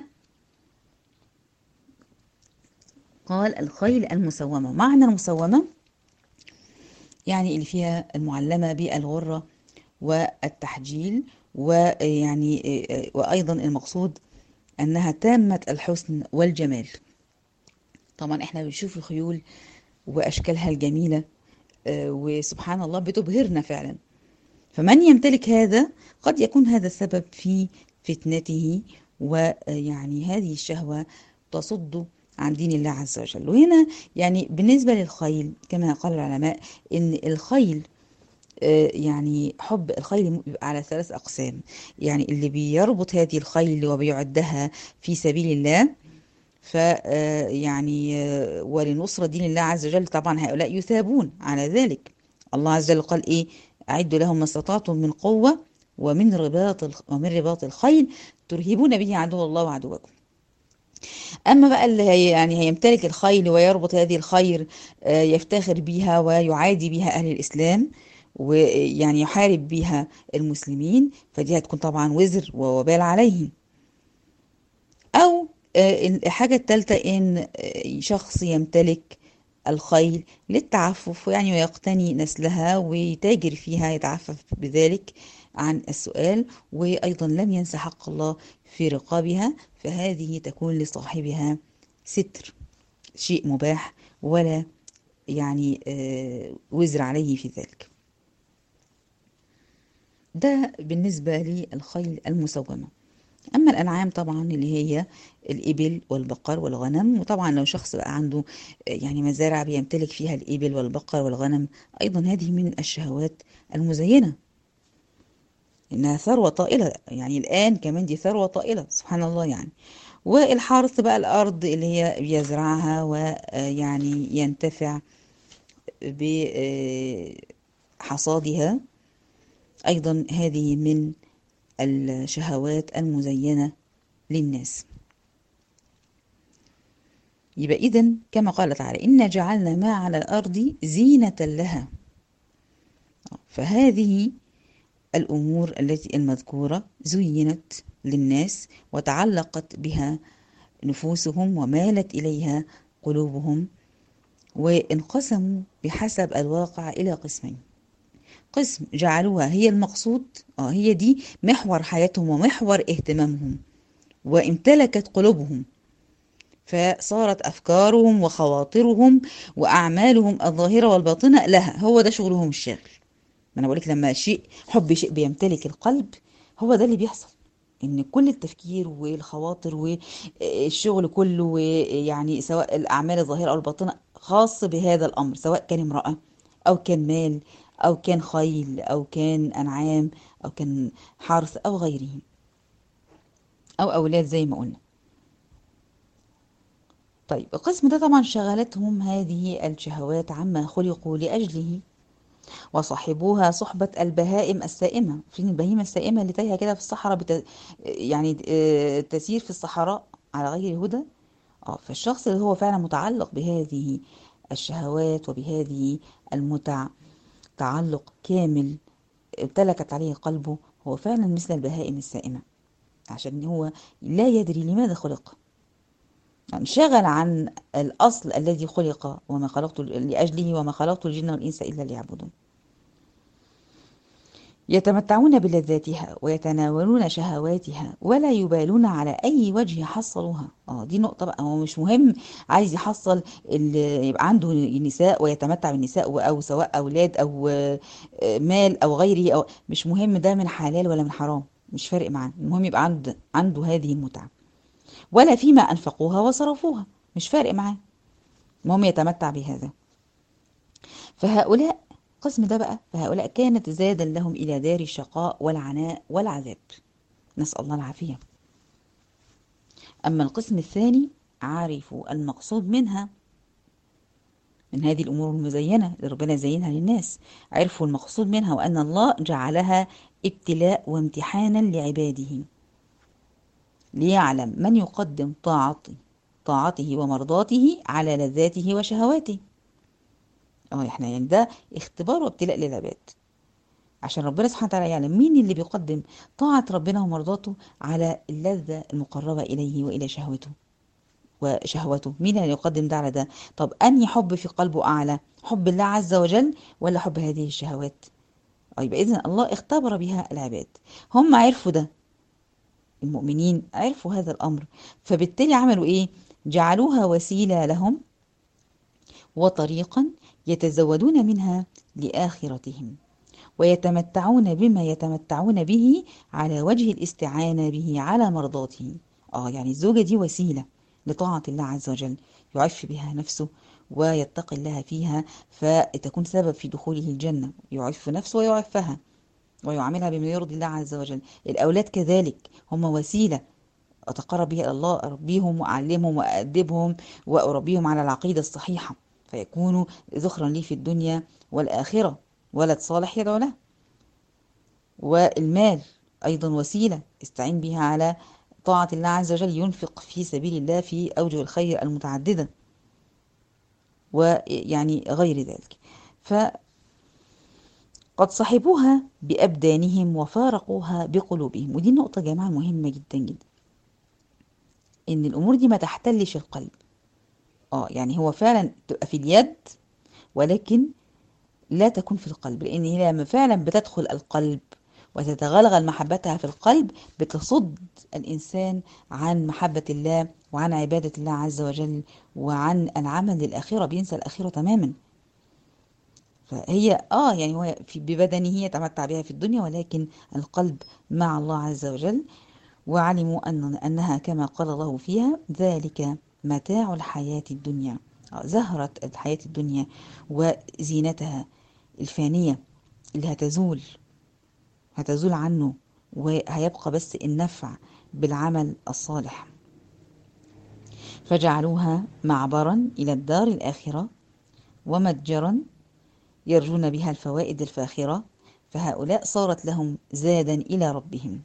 Speaker 1: قال الخيل المسومة. معنى المسومة يعني اللي فيها المعلمة بالغرة والتحجيل، ويعني وأيضا المقصود أنها تامة الحسن والجمال. طبعا احنا بنشوف الخيول وأشكالها الجميلة، آه، وسبحان الله بتبهرنا فعلا. فمن يمتلك هذا قد يكون هذا السبب في فتنته، ويعني هذه الشهوة تصد عن دين الله عز وجل. وهنا يعني بالنسبة للخيل كما قال العلماء إن الخيل آه، يعني حب الخيل بيبقى على ثلاث أقسام. يعني اللي بيربط هذه الخيل وبيعدها في سبيل الله، ف آه، يعني آه، ولنصرة دين الله عز وجل، طبعا هؤلاء يثابون على ذلك. الله عز وجل قال ايه؟ أعدوا لهم ما استطعتم من قوة ومن رباط الخ... ومن رباط الخيل ترهبون به عدو الله وعدوكم. أما بقى اللي هي يعني هيمتلك الخيل ويربط هذه الخير، آه، يفتخر بيها ويعادي بها أهل الإسلام، ويعني يحارب بها المسلمين، فدي هتكون طبعا وزر ووبال عليهم. أو آه، الحاجة التالتة إن آه، شخص يمتلك الخيل للتعفف، يعني ويقتني نسلها ويتاجر فيها، يتعفف بذلك عن السؤال، وأيضا لم ينس حق الله في رقابها، فهذه تكون لصاحبها ستر، شيء مباح ولا يعني آه، وزر عليه في ذلك. ده بالنسبة للخيل المسومة. أما الأنعام طبعا اللي هي الإبل والبقر والغنم، وطبعا لو شخص بقى عنده يعني مزارع بيمتلك فيها الإبل والبقر والغنم، أيضا هذه من الشهوات المزينة، إنها ثروة طائلة، يعني الآن كمان دي ثروة طائلة سبحان الله يعني. والحرث بقى الأرض اللي هي بيزرعها ويعني ينتفع بحصادها، أيضا هذه من الشهوات المزينة للناس. يبقى إذن كما قال تعالى إنا جعلنا ما على الأرض زينة لها، فهذه الأمور التي المذكورة زينت للناس وتعلقت بها نفوسهم ومالت إليها قلوبهم، وانقسموا بحسب الواقع إلى قسمين. قسم جعلوها هي المقصود، اه هي دي محور حياتهم ومحور اهتمامهم، وامتلكت قلوبهم، فصارت أفكارهم وخواطرهم وأعمالهم الظاهرة والباطنة لها، هو ده شغلهم الشاغل. ما أنا بقولك لما شيء حب شيء بيمتلك القلب، هو ده اللي بيحصل، إن كل التفكير والخواطر والشغل كله، ويعني سواء الأعمال الظاهرة أو الباطنة خاص بهذا الأمر، سواء كان امرأة أو كان مال أو كان خيل أو كان أنعام أو كان حرث أو غيره، أو أولاد زي ما قلنا. طيب القسم ده طبعا شغلتهم هذه الشهوات عما خلقوا لأجله، وصاحبوها صحبة البهائم السائمة. فين البهيمة السائمة اللي تايهة كده في الصحراء بت... يعني آه، تسير في الصحراء على غير هدى. اه فالشخص اللي هو فعلا متعلق بهذه الشهوات وبهذه المتع تعلق كامل امتلكت عليه قلبه، هو فعلا مثل البهائم السائمة، عشان هو لا يدري لماذا خلق، انشغل عن الأصل الذي خلق، وما خلقت لأجله وما خلقت الجن والإنس إلا ليعبدون. يتمتعون بلذاتها ويتناولون شهواتها ولا يبالون على أي وجه حصلوها. اه دي نقطة بقى، هو مش مهم عايز يحصل اللي يبقى عنده نساء ويتمتع بالنساء، أو سواء أولاد أو آه، مال أو غيره، أو مش مهم ده من حلال ولا من حرام، مش فارق معاه، المهم يبقى عنده عنده هذه المتعة. ولا فيما أنفقوها وصرفوها، مش فارق معاه، المهم يتمتع بهذا. فهؤلاء القسم ده بقى، فهؤلاء كانت زادا لهم إلى دار الشقاء والعناء والعذاب، نسأل الله العافية. أما القسم الثاني عرفوا المقصود منها، من هذه الأمور المزينة اللي ربنا زينها للناس، عرفوا المقصود منها وأن الله جعلها ابتلاء وامتحانا لعباده، ليعلم من يقدم طاعته طاعته ومرضاته على لذاته وشهواته. اه احنا يعني ده اختبار وابتلاء للعباد، عشان ربنا سبحانه وتعالى يعلم مين اللي بيقدم طاعة ربنا ومرضاته على اللذة المقربة إليه وإلى شهوته وشهوته، مين اللي يقدم ده على ده. طب أنهي حب في قلبه أعلى، حب الله عز وجل ولا حب هذه الشهوات؟ يبقى إذن الله اختبر بها العباد، هم عرفوا ده، المؤمنين عرفوا هذا الأمر، فبالتالي عملوا إيه؟ جعلوها وسيلة لهم وطريقا يتزودون منها لآخرتهم، ويتمتعون بما يتمتعون به على وجه الاستعانة به على مرضاته. اه يعني الزوجة دي وسيلة لطاعة الله عز وجل، يعف بها نفسه ويتقي الله فيها، فتكون سبب في دخوله الجنة، يعف نفسه ويعفها ويعاملها بما يرضي الله عز وجل. الأولاد كذلك هم وسيلة أتقرب بها إلى الله، أربيهم وأعلمهم وأدبهم وأربيهم على العقيدة الصحيحة، فيكونوا ذخرا لي في الدنيا والآخرة، ولد صالح يدعو له. والمال أيضا وسيلة استعين بها على طاعة الله عز وجل، ينفق في سبيل الله في أوجه الخير المتعددة، ويعني غير ذلك. فقد صحبوها بأبدانهم وفارقوها بقلوبهم، ودي نقطة يا جماعة مهمة جدا جدا، إن الأمور دي ما تحتلش القلب. اه يعني هو فعلا تبقى في اليد، ولكن لا تكون في القلب، لأن هي لما فعلا بتدخل القلب وتتغلغل محبتها في القلب بتصد الإنسان عن محبة الله وعن عبادة الله عز وجل وعن العمل للآخرة، بينسى الآخرة تماما. فهي آه يعني هو في ببدنه يتمتع بها في الدنيا، ولكن القلب مع الله عز وجل. وعلموا أن أنها كما قال الله فيها ذلك متاع الحياة الدنيا، زهرة الحياة الدنيا وزينتها الفانية اللي هتزول هتزول عنه، وهيبقى بس النفع بالعمل الصالح. فجعلوها معبرا إلى الدار الآخرة ومتجرا يرجون بها الفوائد الفاخرة، فهؤلاء صارت لهم زادا إلى ربهم.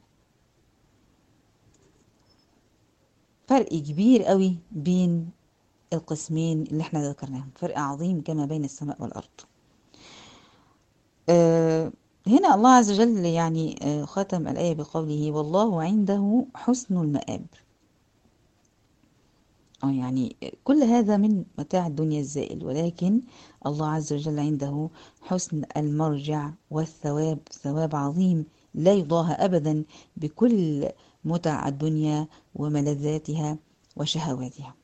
Speaker 1: فرق كبير قوي بين القسمين اللي احنا ذكرناهم، فرق عظيم كما بين السماء والأرض. آه هنا الله عز وجل يعني آه ختم الآية بقوله والله عنده حسن المآب. اه يعني كل هذا من متاع الدنيا الزائل، ولكن الله عز وجل عنده حسن المرجع والثواب، ثواب عظيم لا يضاهى أبدا بكل متع الدنيا وملذاتها وشهواتها.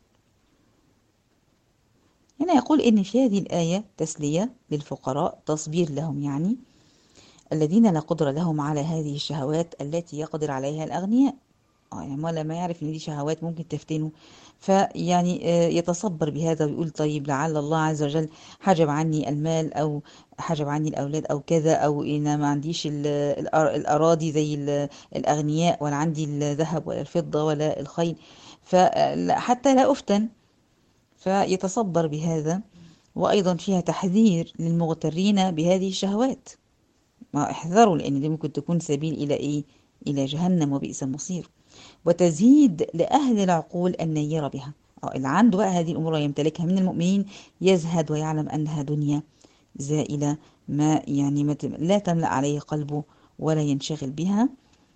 Speaker 1: هنا يقول إن في هذه الآية تسلية للفقراء، تصبير لهم يعني، الذين لا قدرة لهم على هذه الشهوات التي يقدر عليها الأغنياء. اه يعني ما لما يعرف ان دي شهوات ممكن تفتنه، فيعني آه، يتصبر بهذا ويقول طيب لعل الله عز وجل حجب عني المال، او حجب عني الاولاد، او كذا، او ان ما عنديش ال- الأر- الاراضي زي ال- الاغنياء، ولا عندي الذهب ولا الفضة ولا الخيل، فحتى لا افتن، فيتصبر بهذا. وايضا فيها تحذير للمغترين بهذه الشهوات، ما احذروا، لان دي ممكن تكون سبيل الى ايه؟ الى جهنم وبئس المصير. وتزيد لأهل العقول النيرة بها، أو اللي عنده بقى هذه الأمور يمتلكها من المؤمنين يزهد ويعلم أنها دنيا زائلة، ما يعني ما تم- لا تملأ عليه قلبه ولا ينشغل بها.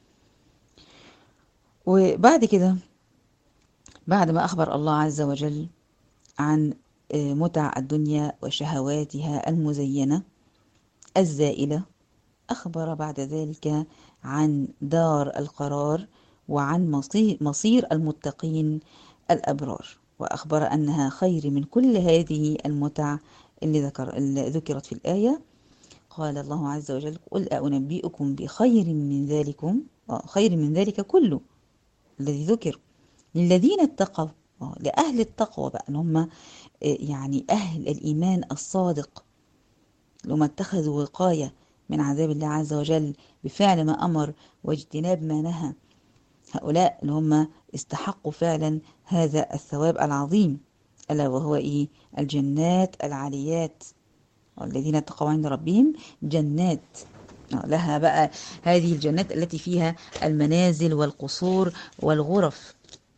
Speaker 1: وبعد كده، بعد ما أخبر الله عز وجل عن آه، متع الدنيا وشهواتها المزينة الزائلة، أخبر بعد ذلك عن دار القرار وعن مصير مصير المتقين الأبرار، وأخبر أنها خير من كل هذه المتع اللي ذكر اللي ذكرت في الآية. قال الله عز وجل: قل أنبئكم بخير من ذلكم، آه، خير من ذلك كله الذي ذكر، للذين اتقوا، آه، لأهل التقوى بقى، اللي هم آه، يعني أهل الإيمان الصادق، اللي هم اتخذوا وقاية من عذاب الله عز وجل بفعل ما أمر واجتناب ما نهى. هؤلاء اللي هم استحقوا فعلا هذا الثواب العظيم، ألا وهو إيه؟ الجنات العاليات، والذين اتقوا عند ربهم جنات، لها بقى هذه الجنات التي فيها المنازل والقصور والغرف.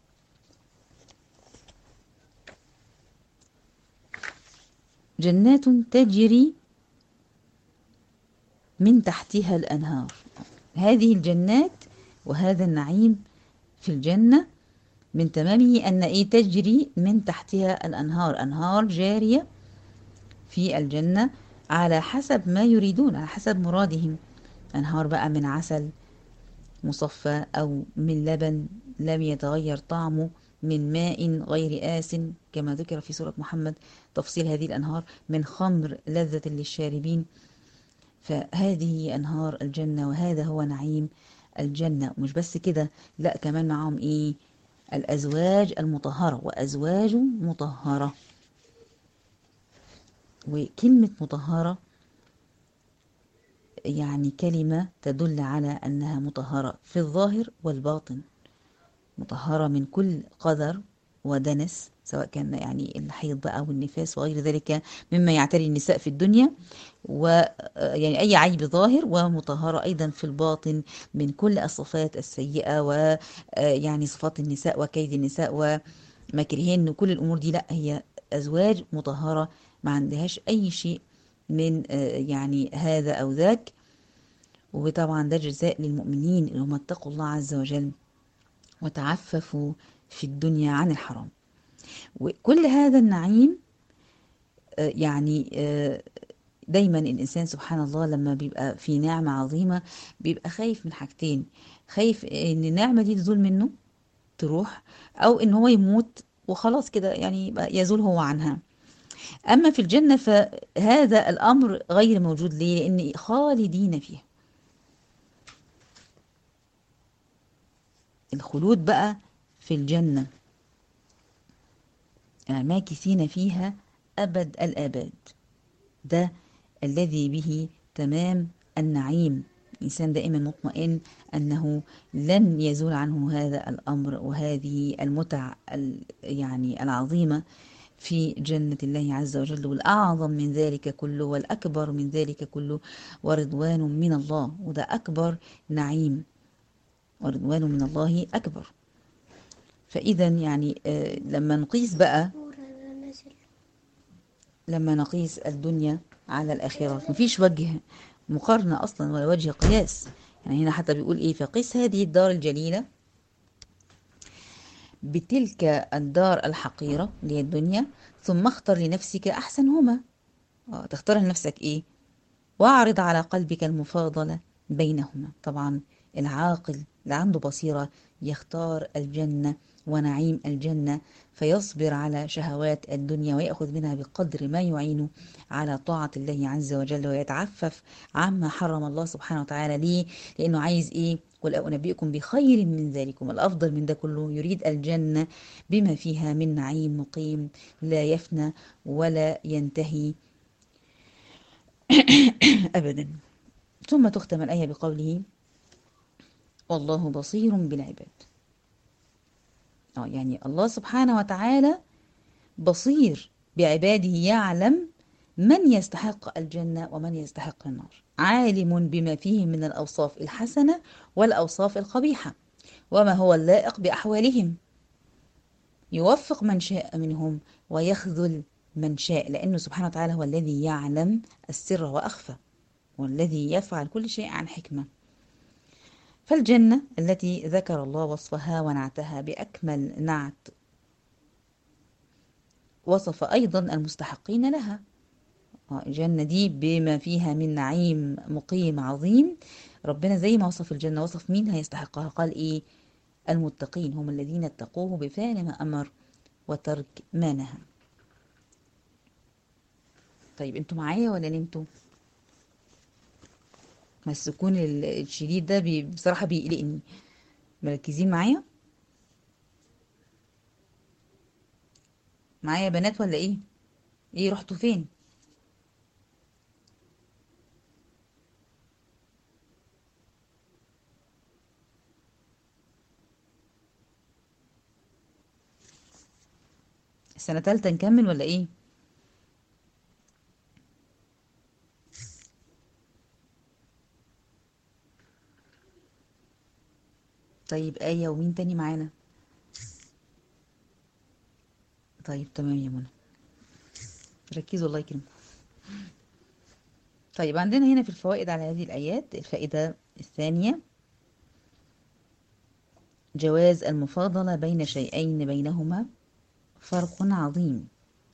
Speaker 1: جنات تجري من تحتها الأنهار. هذه الجنات وهذا النعيم في الجنة من تمامه أن إيه؟ تجري من تحتها الأنهار، أنهار جارية في الجنة على حسب ما يريدون، على حسب مرادهم. أنهار بقى من عسل مصفى، أو من لبن لم يتغير طعمه، من ماء غير آس كما ذكر في سورة محمد تفصيل هذه الأنهار، من خمر لذة للشاربين. فهذه أنهار الجنة، وهذا هو نعيم الجنة. مش بس كده، لا كمان معهم إيه؟ الأزواج المطهرة، وأزواج مطهرة. وكلمة مطهرة يعني كلمة تدل على أنها مطهرة في الظاهر والباطن، مطهرة من كل قذر ودنس، سواء كان يعني الحيض بقى والنفاس وغير ذلك مما يعتري النساء في الدنيا، ويعني أي عيب ظاهر، ومطهرة أيضا في الباطن من كل الصفات السيئة، ويعني صفات النساء وكيد النساء ومكرهين كل الأمور دي. لا، هي أزواج مطهرة ما عندهاش أي شيء من آه، يعني هذا أو ذاك. وطبعا ده جزاء للمؤمنين اللي هم اتقوا الله عز وجل وتعففوا في الدنيا عن الحرام. وكل هذا النعيم آه، يعني آه، دايما الإنسان سبحان الله لما بيبقى في نعمة عظيمة بيبقى خايف من حاجتين: خايف إن النعمة دي تزول منه، تروح، أو إن هو يموت وخلاص كده يعني يبقى يزول هو عنها. أما في الجنة فهذا الأمر غير موجود. ليه؟ لأن خالدين فيها، الخلود بقى في الجنة، ماكثين فيها أبد الآباد. ده الذي به تمام النعيم. الإنسان دائما مطمئن أنه لن يزول عنه هذا الأمر وهذه المتع ال- يعني العظيمة في جنة الله عز وجل. والأعظم من ذلك كله والأكبر من ذلك كله ورضوان من الله، وده أكبر نعيم، ورضوان من الله أكبر. فإذا يعني آه، لما نقيس بقى، لما نقيس الدنيا على الآخرة مفيش وجه مقارنة أصلا ولا وجه قياس. يعني هنا حتى بيقول إيه: فقيس هذه الدار الجليلة بتلك الدار الحقيرة اللي هي الدنيا، ثم اختر لنفسك أحسنهما. آه، تختار لنفسك إيه؟ واعرض على قلبك المفاضلة بينهما. طبعا العاقل اللي عنده بصيرة يختار الجنة ونعيم الجنة، فيصبر على شهوات الدنيا ويأخذ منها بقدر ما يعينه على طاعة الله عز وجل، ويتعفف عما حرم الله سبحانه وتعالى. ليه؟ لأنه عايز إيه؟ قل أنبئكم بخير من ذلكم، الأفضل من ده كله، يريد الجنة بما فيها من نعيم مقيم لا يفنى ولا ينتهي أبدا. ثم تختم الآية بقوله والله بصير بالعباد. اه يعني الله سبحانه وتعالى بصير بعباده، يعلم من يستحق الجنة ومن يستحق النار، عالم بما فيه من الأوصاف الحسنة والأوصاف القبيحة، وما هو اللائق بأحوالهم، يوفق من شاء منهم ويخذل من شاء، لأنه سبحانه وتعالى هو الذي يعلم السر وأخفى، والذي يفعل كل شيء عن حكمة. فالجنة التي ذكر الله وصفها ونعتها بأكمل نعت، وصف أيضا المستحقين لها. الجنة دي بما فيها من نعيم مقيم عظيم، ربنا زي ما وصف الجنة وصف مين هيستحقها، قال إيه؟ المتقين هم الذين اتقوه بفعل ما أمر وترك ما نهى. طيب انتوا معايا ولا نمتوا؟ ما السكون الشديد ده بي بصراحة بيقلقني. مركزين معايا؟ معايا بنات ولا ايه؟ ايه رحتوا فين؟ سنة تالتة نكمل ولا ايه؟ طيب آية ومين تاني معانا؟ طيب تمام يا منى، ركزوا الله يكرمكم. طيب عندنا هنا في الفوائد على هذه الآيات، الفائدة الثانية جواز المفاضلة بين شيئين بينهما فرق عظيم.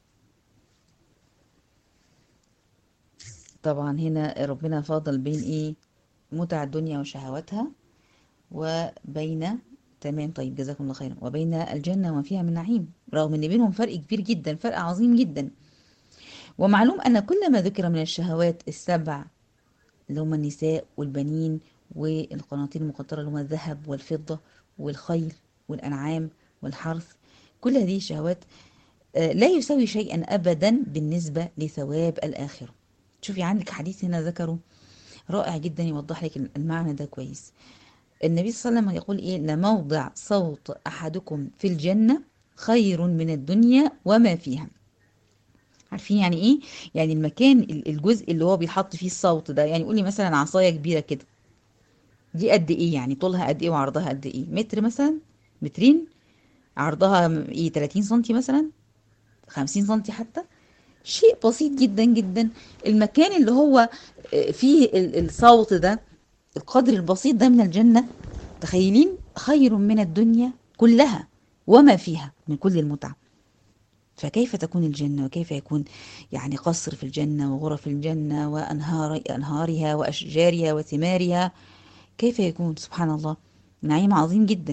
Speaker 1: طبعا هنا ربنا فاضل بين ايه؟ متع الدنيا وشهواتها، وبين، تمام طيب جزاكم الله خيرا، وبين الجنة وما فيها من نعيم، رغم ان بينهم فرق كبير جدا، فرق عظيم جدا. ومعلوم ان كل ما ذكر من الشهوات السبع اللي هم النساء والبنين والقناطير المقنطرة اللي هم الذهب والفضة والخيل والأنعام والحرث، كل هذه الشهوات آه، لا يساوي شيئا أبدا بالنسبة لثواب الآخرة. شوفي عندك حديث هنا ذكره رائع جدا يوضح لك المعنى ده كويس. النبي صلى الله عليه وسلم يقول إيه؟ لموضع صوت أحدكم في الجنة خير من الدنيا وما فيها. عارفين يعني ايه؟ يعني المكان ال- الجزء اللي هو بيحط فيه الصوت ده، يعني قولي مثلا عصاية كبيرة كده، دي قد ايه؟ يعني طولها قد ايه وعرضها قد ايه؟ متر مثلا، مترين، عرضها م- ايه تلاتين سنتي مثلا، خمسين سنتي حتى، شيء بسيط جدا جدا. المكان اللي هو آه، فيه ال- الصوت ده، القدر البسيط ده من الجنة، تخيلين خير من الدنيا كلها وما فيها من كل المتع. فكيف تكون الجنة، وكيف يكون يعني قصر في الجنة وغرف الجنة وأنهار أنهارها وأشجارها وثمارها، كيف يكون؟ سبحان الله، نعيم عظيم جدا.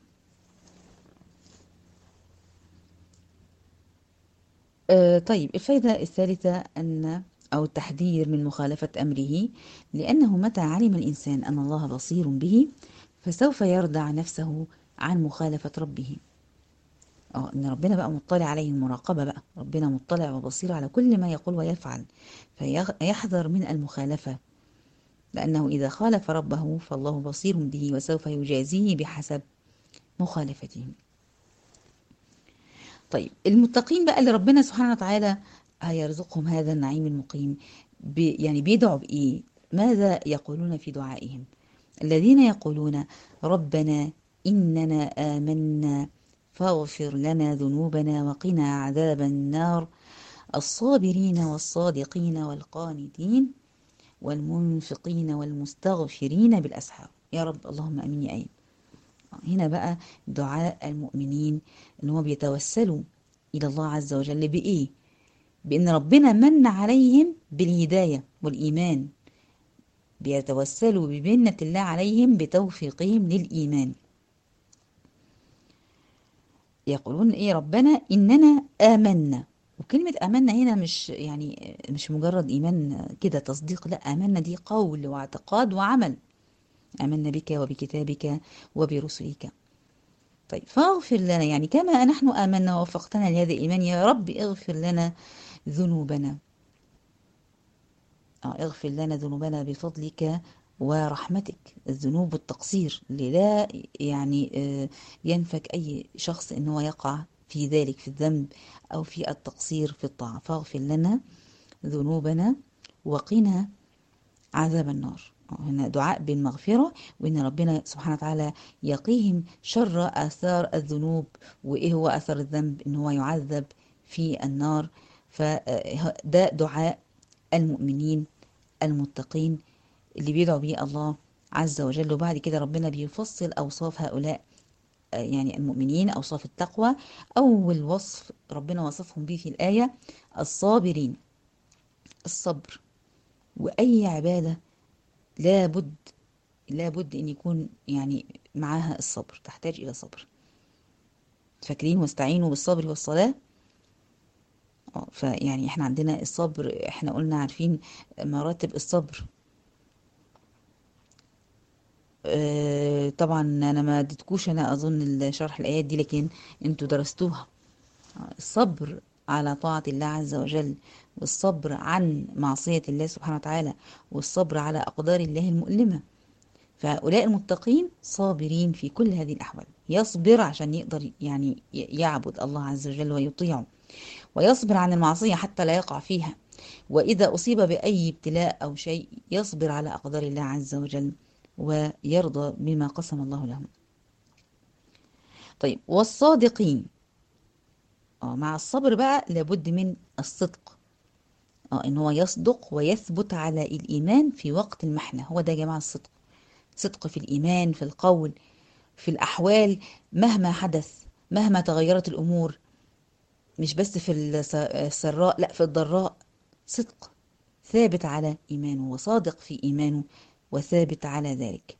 Speaker 1: آه طيب الفائدة الثالثة أن أو التحذير من مخالفة أمره، لأنه متى علم الإنسان أن الله بصير به فسوف يردع نفسه عن مخالفة ربه. اه ان ربنا بقى مطلع عليه، المراقبة بقى، ربنا مطلع وبصير على كل ما يقول ويفعل، فيحذر من المخالفة، لأنه إذا خالف ربه فالله بصير به وسوف يجازيه بحسب مخالفته. طيب المتقين بقى اللي ربنا سبحانه وتعالى هيرزقهم هذا النعيم المقيم، بي يعني بيدعوا بإيه؟ ماذا يقولون في دعائهم؟ الذين يقولون ربنا إننا آمنا فاغفر لنا ذنوبنا وقنا عذاب النار، الصابرين والصادقين والقانتين والمنفقين والمستغفرين بالأسحار. يا رب اللهم أمين يا آمين. هنا بقى دعاء المؤمنين ان هم بيتوسلوا الى الله عز وجل بايه؟ بان ربنا من عليهم بالهداية والايمان، بيتوسلوا بمنة الله عليهم بتوفيقهم للايمان. يقولون ايه؟ ربنا اننا آمنا. وكلمة آمنا هنا مش يعني مش مجرد إيمان كده تصديق، لا، آمنا دي قول واعتقاد وعمل. آمنا بك وبكتابك وبرسلك. طيب فاغفر لنا، يعني كما نحن آمنا ووفقتنا لهذا الإيمان، يا رب اغفر لنا ذنوبنا. آه اغفر لنا ذنوبنا بفضلك ورحمتك. الذنوب والتقصير اللي لا يعني آه ينفك أي شخص إن هو يقع في ذلك، في الذنب أو في التقصير في الطاعة. فاغفر لنا ذنوبنا وقنا عذاب النار. هنا دعاء بالمغفرة، وإن ربنا سبحانه وتعالى يقيهم شر آثار الذنوب. وإيه هو أثر الذنب؟ إن هو يعذب في النار. فده دعاء المؤمنين المتقين اللي بيدعو به الله عز وجل. وبعد كده ربنا بيفصل أوصاف هؤلاء يعني المؤمنين، أوصاف التقوى. أول وصف ربنا وصفهم به في الآية الصابرين. الصبر، وأي عبادة لابد لابد ان يكون يعني معاها الصبر، تحتاج الى صبر. فاكرين واستعينوا بالصبر والصلاة؟ اه فيعني احنا عندنا الصبر، احنا قلنا عارفين مراتب الصبر. اه طبعا انا ما اديتكوش انا اظن شرح الايات دي، لكن انتوا درستوها. الصبر على طاعة الله عز وجل، والصبر عن معصية الله سبحانه وتعالى، والصبر على أقدار الله المؤلمة. فهؤلاء المتقين صابرين في كل هذه الأحوال. يصبر عشان يقدر يعني يعبد الله عز وجل ويطيعه، ويصبر عن المعصية حتى لا يقع فيها. وإذا أصيب بأي ابتلاء أو شيء يصبر على أقدار الله عز وجل ويرضى بما قسم الله لهم. طيب والصادقين، اه مع الصبر بقى لابد من الصدق. اه ان هو يصدق ويثبت على الإيمان في وقت المحنة. هو ده يا جماعة الصدق. صدق في الإيمان، في القول، في الأحوال، مهما حدث، مهما تغيرت الأمور. مش بس في السراء، لا، في الضراء. صدق، ثابت على إيمانه وصادق في إيمانه وثابت على ذلك.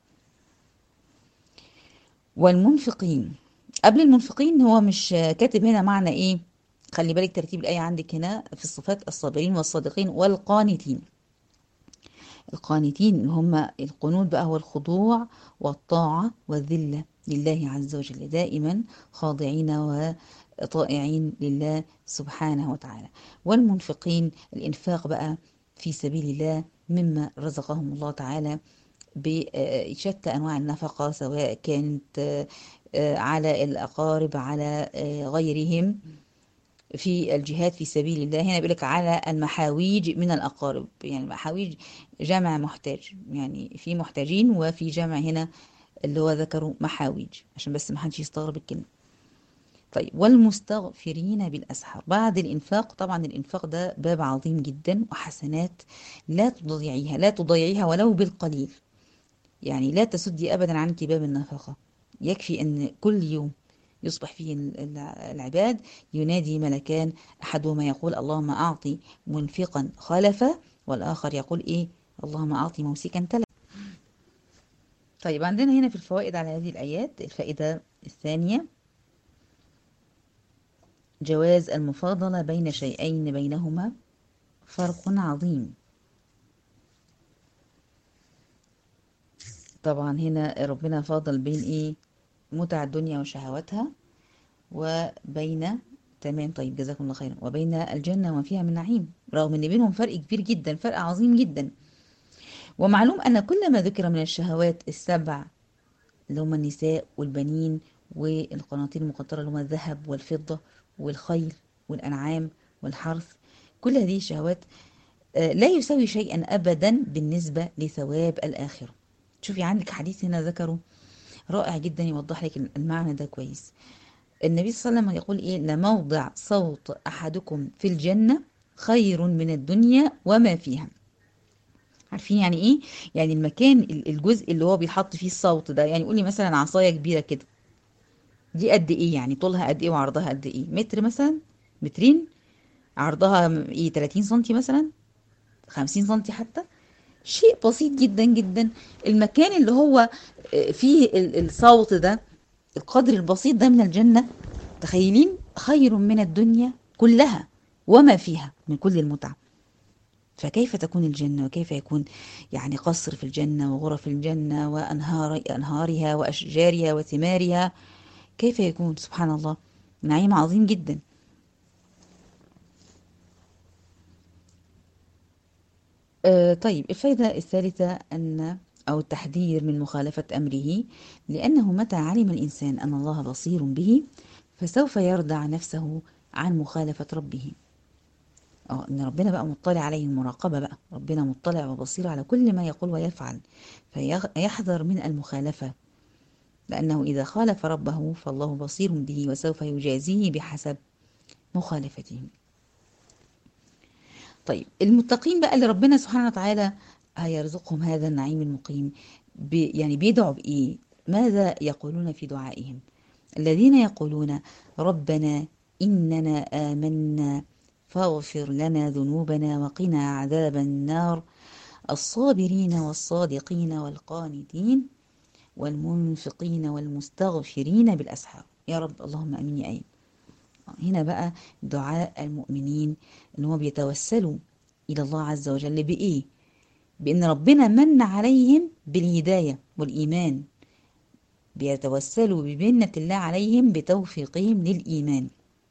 Speaker 1: والمنفقين، قبل المنفقين هو مش كاتب هنا معنى إيه. خلي بالك ترتيب الآية عندك هنا في الصفات: الصابرين والصادقين والقانتين. القانتين هم القنوت بقى، هو الخضوع والطاعة والذلة لله عز وجل، دائما خاضعين وطائعين لله سبحانه وتعالى. والمنفقين الإنفاق بقى في سبيل الله مما رزقهم الله تعالى بشتى أنواع النفقة، سواء كانت على الأقارب، على غيرهم، في الجهاد في سبيل الله. هنا بيقول لك على المحاويج من الأقارب، يعني المحاويج جمع محتاج، يعني في محتاجين وفي جمع هنا اللي هو ذكروا محاويج، عشان بس ما حدش يستغرب الكلمة. طيب والمستغفرين بالأسحار. بعد الإنفاق، طبعا الإنفاق ده باب عظيم جدا وحسنات لا تضيعيها، لا تضيعيها ولو بالقليل. يعني لا تسدي أبدا عنك باب النفقة. يكفي أن كل يوم يصبح فيه العباد ينادي ملكان، أحدهما يقول اللهم أعطي منفقا خلفا، والآخر يقول إيه؟ اللهم أعطي ممسكا تلفا. طيب عندنا هنا في الفوائد على هذه الآيات الفائدة الثانية: جواز المفاضلة بين شيئين بينهما فرق عظيم. طبعا هنا ربنا فاضل بين إيه؟ متع الدنيا وشهواتها، وبين تمام طيب جزاكم الله خيرا، وبين الجنة وما فيها من نعيم، رغم ان بينهم فرق كبير جدا، فرق عظيم جدا. ومعلوم ان كل ما ذكر من الشهوات السبع اللي هم النساء والبنين والقناطير المقنطرة اللي هم الذهب والفضة والخيل والأنعام والحرث، كل هذه الشهوات لا يساوي شيئا أبدا بالنسبة لثواب الآخرة. شوفي عندك حديث هنا ذكره رائع جدا يوضح لك المعنى ده كويس. النبي صلى الله عليه وسلم يقول إيه؟ لموضع صوت أحدكم في الجنة خير من الدنيا وما فيها. عارفين يعني ايه؟ يعني المكان ال- الجزء اللي هو بيحط فيه الصوت ده، يعني قولي مثلا عصايه كبيره كده، دي قد ايه؟ يعني طولها قد ايه وعرضها قد ايه؟ متر مثلا، مترين؟ عرضها م- ايه، ثلاثين سنتي مثلا، خمسين سنتي حتى. شيء بسيط جدا جدا. المكان اللي هو آه، فيه ال- الصوت ده، القدر البسيط ده من الجنة، تخيلين خير من الدنيا كلها وما فيها من كل المتعة. فكيف تكون الجنة، وكيف يكون يعني قصر في الجنة وغرف الجنة وأنهار أنهارها وأشجارها وثمارها، كيف يكون؟ سبحان الله، نعيم عظيم جدا. آه طيب، الفائدة الثالثة أن أو التحذير من مخالفة أمره، لأنه متى علم الإنسان أن الله بصير به فسوف يردع نفسه عن مخالفة ربه. اه ان ربنا بقى مطلع عليه، المراقبة بقى، ربنا مطلع وبصير على كل ما يقول ويفعل، فيحذر من المخالفة، لأنه إذا خالف ربه فالله بصير به وسوف يجازيه بحسب مخالفته. طيب المتقين بقى اللي ربنا سبحانه وتعالى هيرزقهم هذا النعيم المقيم، بي يعني بيدعوا بإيه؟ ماذا يقولون في دعائهم؟ الذين يقولون ربنا إننا آمنا فاغفر لنا ذنوبنا وقنا عذاب النار، الصابرين والصادقين والقانتين والمنفقين والمستغفرين بالأسحار. يا رب اللهم أمين يا آمين. هنا بقى دعاء المؤمنين ان هم بيتوسلوا الى الله عز وجل بايه؟ بان ربنا من عليهم بالهدايه والايمان، بيتوسلوا بمنة الله عليهم بتوفيقهم للايمان.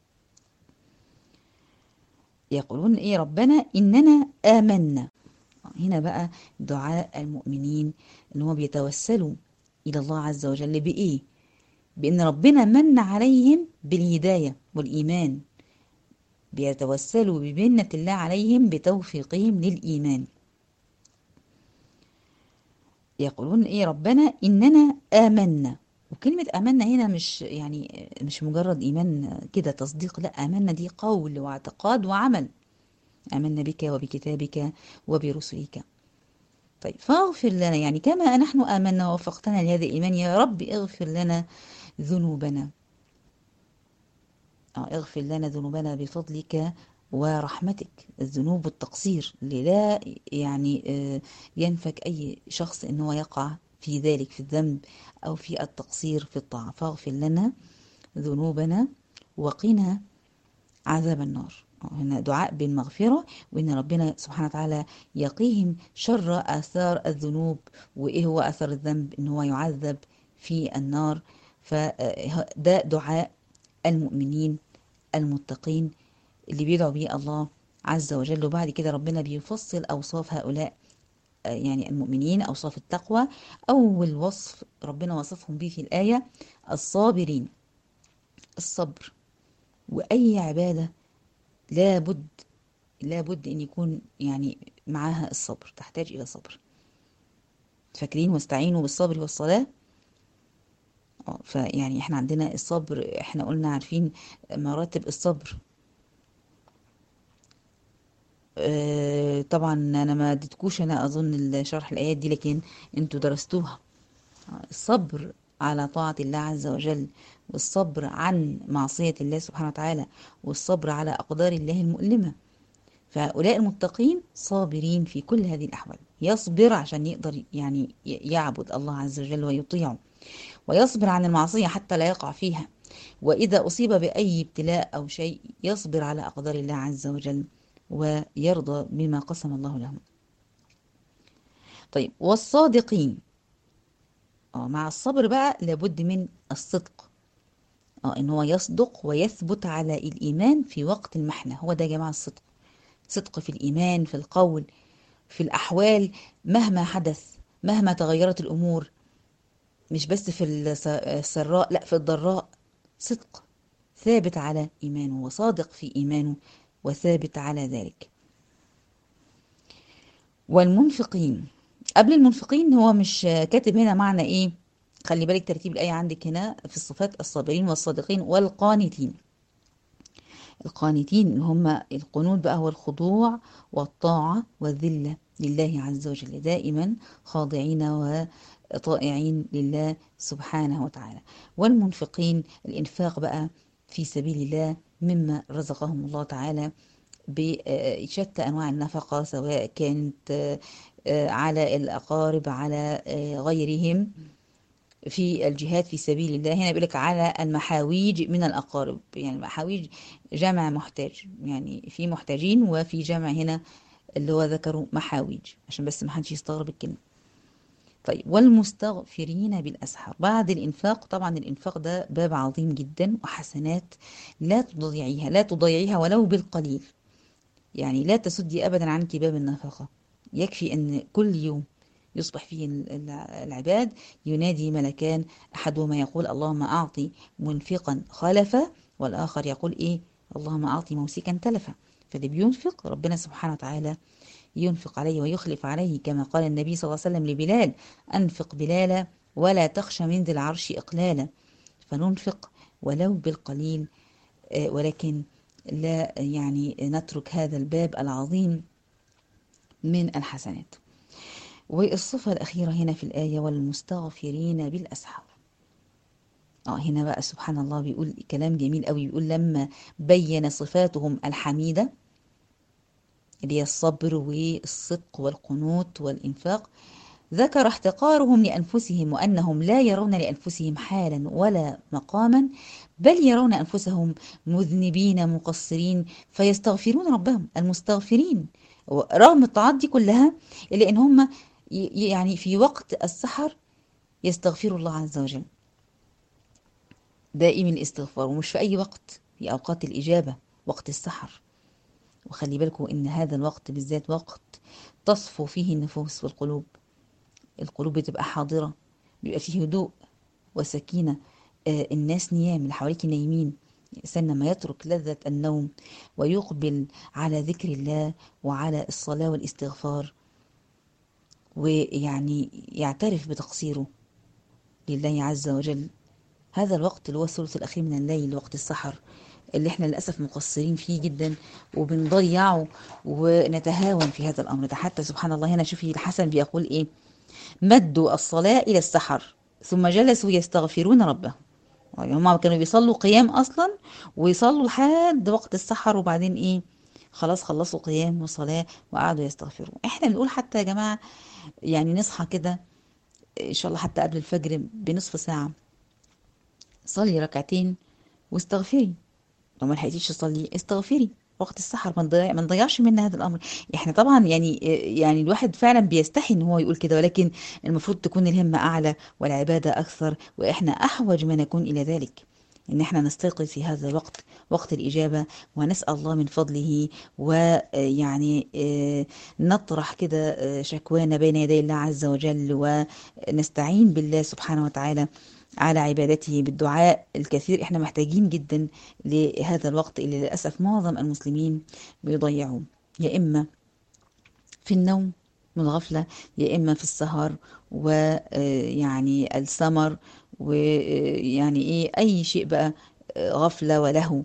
Speaker 1: يقولون ايه؟ ربنا اننا امنا. هنا بقى دعاء المؤمنين ان هم بيتوسلوا الى الله عز وجل بايه؟ بان ربنا من عليهم بالهدايه والايمان، بيتوسلوا بمنة الله عليهم بتوفيقهم للإيمان. يقولون إيه؟ ربنا إننا آمنا. وكلمة آمنا هنا مش يعني مش مجرد إيمان كده تصديق، لا، آمنا دي قول واعتقاد وعمل. آمنا بك وبكتابك وبرسلك. طيب فاغفر لنا، يعني كما نحن آمنا ووفقتنا لهذا الإيمان، يا رب اغفر لنا ذنوبنا. آه، اغفر لنا ذنوبنا بفضلك ورحمتك. الذنوب والتقصير اللي لا يعني آه، ينفك أي شخص إن هو يقع في ذلك، في الذنب أو في التقصير في الطاعة. فاغفر لنا ذنوبنا وقنا عذاب النار. آه، هنا دعاء بالمغفرة، وإن ربنا سبحانه وتعالى يقيهم شر آثار الذنوب. وإيه هو أثر الذنب؟ إن هو يعذب في النار. فده دعاء المؤمنين المتقين اللي بيدعو بيه الله عز وجل. وبعد كده ربنا بيفصل أوصاف هؤلاء، آه، يعني المؤمنين، أوصاف التقوى. أول وصف ربنا وصفهم به في الآية الصابرين، الصبر. وأي عبادة لابد لابد أن يكون يعني معاها الصبر، تحتاج إلى صبر. فاكرين واستعينوا بالصبر والصلاة؟ اه فيعني احنا عندنا الصبر، احنا قلنا عارفين مراتب الصبر. آه، طبعا انا ما اديتكوش انا اظن شرح الايات دي، لكن انتوا درستوها. آه، الصبر على طاعة الله عز وجل، والصبر عن معصية الله سبحانه وتعالى، والصبر على أقدار الله المؤلمة. فهؤلاء المتقين صابرين في كل هذه الأحوال. يصبر عشان يقدر يعني ي- يعبد الله عز وجل ويطيعه، ويصبر عن المعصية حتى لا يقع فيها. وإذا أصيب بأي ابتلاء أو شيء يصبر على أقدار الله عز وجل ويرضى بما قسم الله لهم. طيب والصادقين، اه مع الصبر بقى لابد من الصدق. اه ان هو يصدق ويثبت على الإيمان في وقت المحنة. هو ده يا جماعة الصدق. صدق في الإيمان، في القول، في الأحوال، مهما حدث، مهما تغيرت الأمور. مش بس في الس- السراء، لا، في الضراء. صدق، ثابت على إيمانه وصادق في إيمانه وثابت على ذلك. والمنفقين، قبل المنفقين هو مش كاتب هنا معنى ايه. خلي بالك ترتيب الآية عندك هنا في الصفات: الصابرين والصادقين والقانتين. القانتين اللي هم القنوت بقى، هو الخضوع والطاعة والذلة لله عز وجل، دائما خاضعين وطائعين لله سبحانه وتعالى. والمنفقين، الإنفاق بقى في سبيل الله مما رزقهم الله تعالى بشتى أنواع النفقة، سواء كانت على الأقارب، على غيرهم، في الجهاد في سبيل الله. هنا بيقولك على المحاويج من الأقارب، يعني المحاويج جمع محتاج، يعني في محتاجين وفي جمع هنا اللي هو ذكروا محاويج، عشان بس ما حدش يستغرب الكلمة. طيب، والمستغفرين بالأسحار، بعد الإنفاق. طبعا الإنفاق ده باب عظيم جدا وحسنات لا تضيعيها، لا تضيعيها ولو بالقليل، يعني لا تسدي أبدا عنك باب النفقة. يكفي أن كل يوم يصبح فيه العباد ينادي ملكان، أحدهما يقول اللهم أعطي منفقا خلفا، والآخر يقول إيه؟ اللهم أعطي ممسكا تلفا. فاللي بينفق ربنا سبحانه وتعالى ينفق عليه ويخلف عليه، كما قال النبي صلى الله عليه وسلم لبلال: أنفق بلالا ولا تخشى من ذي العرش إقلالا. فننفق ولو بالقليل، ولكن لا يعني نترك هذا الباب العظيم من الحسنات. والصفة الأخيرة هنا في الآية: والمستغفرين بالأسحار. اه هنا بقى سبحان الله بيقول كلام جميل قوي، بيقول لما بين صفاتهم الحميدة اللي هي الصبر والصدق والقنوت والإنفاق، ذكر احتقارهم لأنفسهم وأنهم لا يرون لأنفسهم حالا ولا مقاما، بل يرون أنفسهم مذنبين مقصرين فيستغفرون ربهم. المستغفرين رغم الطاعات دي كلها، إلا إن هم يعني في وقت السحر يستغفروا الله عز وجل، دائم الاستغفار، ومش في أي وقت، في أوقات الإجابة، وقت السحر. وخلي بالكم إن هذا الوقت بالذات وقت تصفو فيه النفوس والقلوب، القلوب بتبقى حاضرة، بيبقى فيه هدوء وسكينة. آه الناس نيام، اللي حواليك نايمين. الإنسان لما يترك لذة النوم ويقبل على ذكر الله وعلى الصلاة والاستغفار، ويعني يعترف بتقصيره لله عز وجل، هذا الوقت اللي هو الثلث الأخير من الليل، وقت السحر، اللي احنا للأسف مقصرين فيه جدا وبنضيعه ونتهاون في هذا الأمر ده. حتى سبحان الله هنا شوفي الحسن بيقول إيه: مدوا الصلاة إلى السحر ثم جلسوا يستغفرون ربهم. يعني هم كانوا بيصلوا قيام أصلا، ويصلوا لحد وقت السحر، وبعدين إيه؟ خلاص خلصوا قيام وصلاة وقعدوا يستغفرون. احنا بنقول حتى يا جماعة يعني نصحى كده إن شاء الله حتى قبل الفجر بنصف ساعة، صلي ركعتين واستغفري. لو ما لحقتيش تصلي استغفري وقت السحر، ما نضيع ما نضيعش منا هذا الامر. احنا طبعا يعني يعني الواحد فعلا بيستحي ان هو يقول كده، ولكن المفروض تكون الهمه اعلى والعباده اكثر، واحنا احوج ما نكون الى ذلك، ان احنا نستيقظ في هذا الوقت، وقت الاجابه، ونسال الله من فضله، ويعني نطرح كده شكوانا بين يدي الله عز وجل، ونستعين بالله سبحانه وتعالى على عبادته بالدعاء الكثير. احنا محتاجين جدا لهذا الوقت اللي للأسف معظم المسلمين بيضيعوه، يا إما في النوم من غفلة، يا إما في السهر ويعني السمر، ويعني إيه أي شيء بقى غفلة ولهو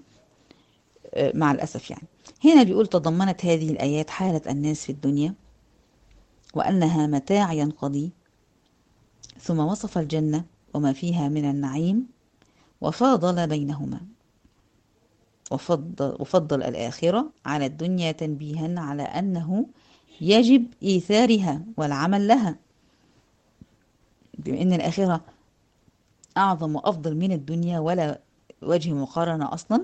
Speaker 1: مع الأسف. يعني هنا بيقول: تضمنت هذه الآيات حالة الناس في الدنيا وأنها متاع ينقضي، ثم وصف الجنة وما فيها من النعيم، وفاضل بينهما، وفضل, وفضل الآخرة على الدنيا تنبيها على أنه يجب إيثارها والعمل لها، بما أن الآخرة أعظم وأفضل من الدنيا ولا وجه مقارنة أصلا.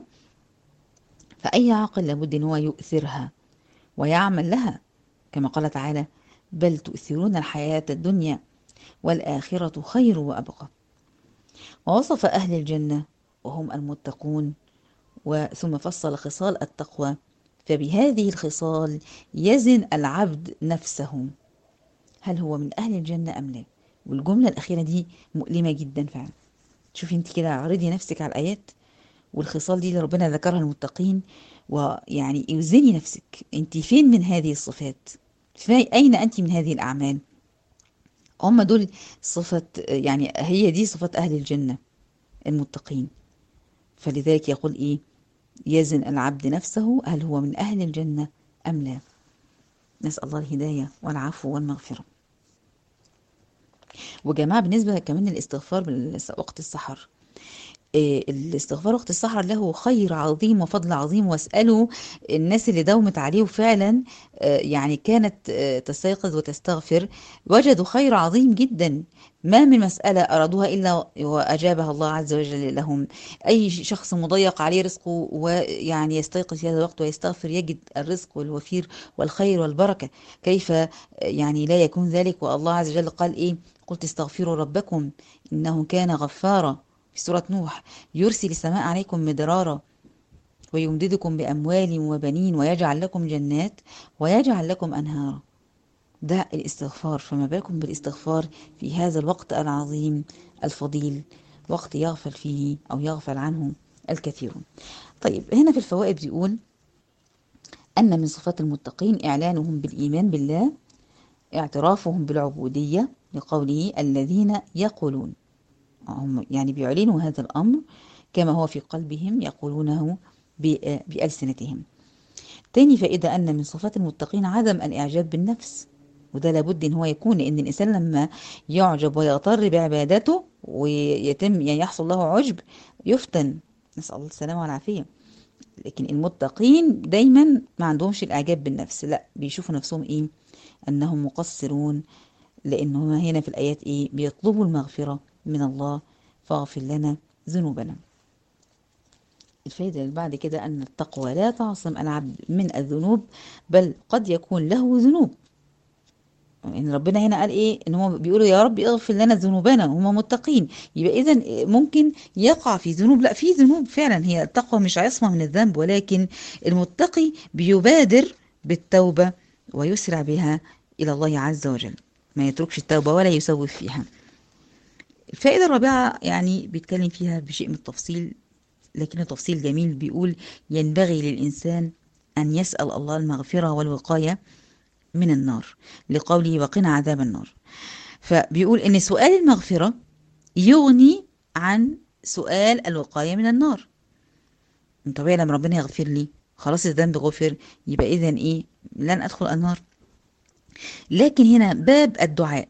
Speaker 1: فأي عاقل لابد أن هو يؤثرها ويعمل لها، كما قال تعالى: بل تؤثرون الحياة الدنيا والآخرة خير وأبقى. ووصف أهل الجنة وهم المتقون، وثم فصل خصال التقوى، فبهذه الخصال يزن العبد نفسه، هل هو من أهل الجنة أم لا. والجملة الأخيرة دي مؤلمة جدا فعلا. شوفي انت كده، عرضي نفسك على الآيات والخصال دي اللي ربنا ذكرها المتقين، ويعني اوزني نفسك، انت فين من هذه الصفات، أين أنت من هذه الأعمال. هم دول صفة، يعني هي دي صفة أهل الجنة المتقين. فلذلك يقول إيه: يزن العبد نفسه هل هو من أهل الجنة أم لا. نسأل الله الهداية والعفو والمغفرة. وجماعة بالنسبة كمان للاستغفار وقت السحر، الاستغفار وقت السحر له خير عظيم وفضل عظيم، واسألوا الناس اللي داومت عليه وفعلا يعني كانت تستيقظ وتستغفر وجدوا خير عظيم جدا. ما من مسألة أرادوها إلا وأجابها الله عز وجل لهم. أي شخص مضيق عليه رزقه ويعني يستيقظ في هذا الوقت ويستغفر يجد الرزق والوفير والخير والبركة. كيف يعني لا يكون ذلك؟ والله عز وجل قال إيه؟ قلت استغفروا ربكم إنه كان غفارا في سورة نوح، يرسل السماء عليكم مدرارا ويمددكم بأموال وبنين ويجعل لكم جنات ويجعل لكم أنهارا. ده الاستغفار، فما بالكم بالاستغفار في هذا الوقت العظيم الفضيل، وقت يغفل فيه أو يغفل عنه الكثيرون. طيب هنا في الفوائد بيقول أن من صفات المتقين إعلانهم بالإيمان بالله، اعترافهم بالعبودية لقوله الذين يقولون، هم يعني بيعلنوا هذا الأمر كما هو في قلبهم يقولونه بألسنتهم. تاني فائدة أن من صفات المتقين عدم الإعجاب بالنفس، وده لابد إن هو يكون، إن الإنسان لما يعجب ويغتر بعبادته ويتم يعني يحصل له عجب يفتن، نسأل الله السلامة والعافية. لكن المتقين دايما ما عندهمش الإعجاب بالنفس، لا بيشوفوا نفسهم إيه؟ أنهم مقصرون، لأنهم هنا في الآيات إيه؟ بيطلبوا المغفرة من الله، فاغفر لنا ذنوبنا. الفائدة اللي بعد كده أن التقوى لا تعصم العبد من الذنوب، بل قد يكون له ذنوب. إن ربنا هنا قال إيه؟ إن هم بيقولوا يا رب اغفر لنا ذنوبنا، هم متقين، يبقى إذا ممكن يقع في ذنوب، لا في ذنوب فعلا، هي التقوى مش عصمة من الذنب، ولكن المتقي بيبادر بالتوبة ويسرع بها إلى الله عز وجل، ما يتركش التوبة ولا يسوف فيها. الفائدة الرابعة يعني بيتكلم فيها بشيء من التفصيل، لكنه تفصيل جميل، بيقول ينبغي للإنسان أن يسأل الله المغفرة والوقاية من النار، لقوله وقنا عذاب النار. فبيقول إن سؤال المغفرة يغني عن سؤال الوقاية من النار. طبيعي لما ربنا يغفر لي خلاص الذنب غفر، يبقى إذن إيه؟ لن أدخل النار. لكن هنا باب الدعاء،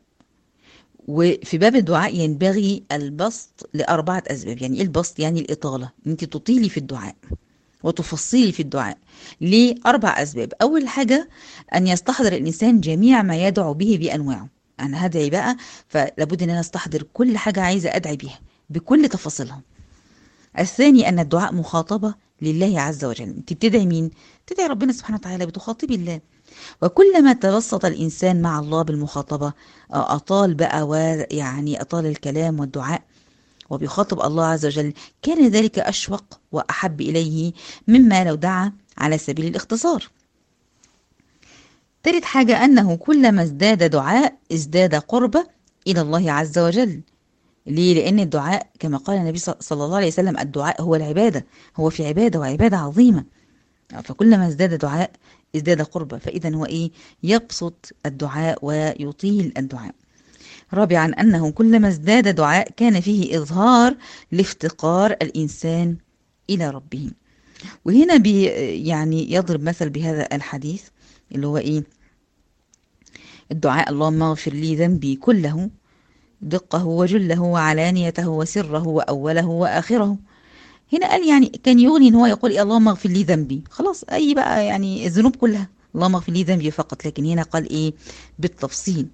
Speaker 1: وفي باب الدعاء ينبغي البسط لأربعة أسباب. يعني إيه البسط؟ يعني الإطالة، أنت تطيلي في الدعاء وتفصلي في الدعاء لأربع أسباب. أول حاجة أن يستحضر الإنسان جميع ما يدعو به بأنواعه. أنا هدعي بقى، فلابد أن أنا أستحضر كل حاجة عايزة أدعي بها بكل تفاصيلها. الثاني أن الدعاء مخاطبة لله عز وجل، أنت بتدعي مين؟ تدعي ربنا سبحانه وتعالى، بتخاطبي الله. وكلما تبسط الإنسان مع الله بالمخاطبة أطال بقى، ويعني أطال الكلام والدعاء وبيخاطب الله عز وجل، كان ذلك أشوق وأحب إليه مما لو دعا على سبيل الاختصار. ثالث حاجة أنه كلما ازداد دعاء ازداد قربة إلى الله عز وجل. ليه؟ لأن الدعاء كما قال النبي صلى الله عليه وسلم الدعاء هو العبادة، هو في عبادة وعبادة عظيمة، فكلما ازداد دعاء ازداد قربة، فإذا هو إيه؟ يبسط الدعاء ويطيل الدعاء. رابعا أنه كلما ازداد دعاء كان فيه إظهار لافتقار الإنسان إلى ربه. وهنا بي يعني يضرب مثل بهذا الحديث اللي هو إيه؟ الدعاء اللهم اغفر لي ذنبي كله دقه وجله وعلانيته وسره وأوله وآخره. هنا قال يعني كان يغني ان هو يقول إيه؟ اللهم اغفر لي ذنبي، خلاص اي بقى يعني الذنوب كلها، اللهم اغفر لي ذنبي فقط. لكن هنا قال ايه؟ بالتفصيل،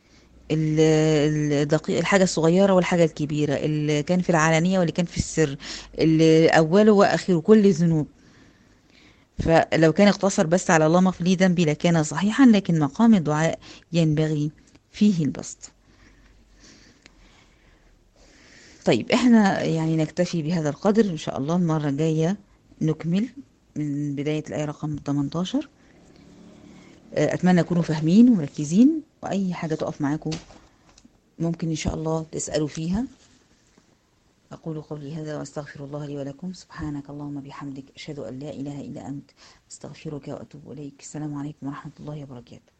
Speaker 1: الدقيق، الحاجة الصغيرة والحاجة الكبيرة، اللي كان في العلانية واللي كان في السر، اللي أوله وآخره كل الذنوب. فلو كان اقتصر بس على اللهم اغفر لي ذنبي لكان صحيحا، لكن مقام الدعاء ينبغي فيه البسط. طيب احنا يعني نكتفي بهذا القدر، ان شاء الله المرة الجاية نكمل من بداية الآية رقم ثمانية عشر. أتمنى تكونوا فاهمين ومركزين، وأي حاجة تقف معاكم ممكن إن شاء الله تسألوا فيها. أقول قولي هذا وأستغفر الله لي ولكم. سبحانك اللهم بحمدك، أشهد أن لا إله إلا أنت، أستغفرك وأتوب إليك. السلام عليكم ورحمة الله وبركاته.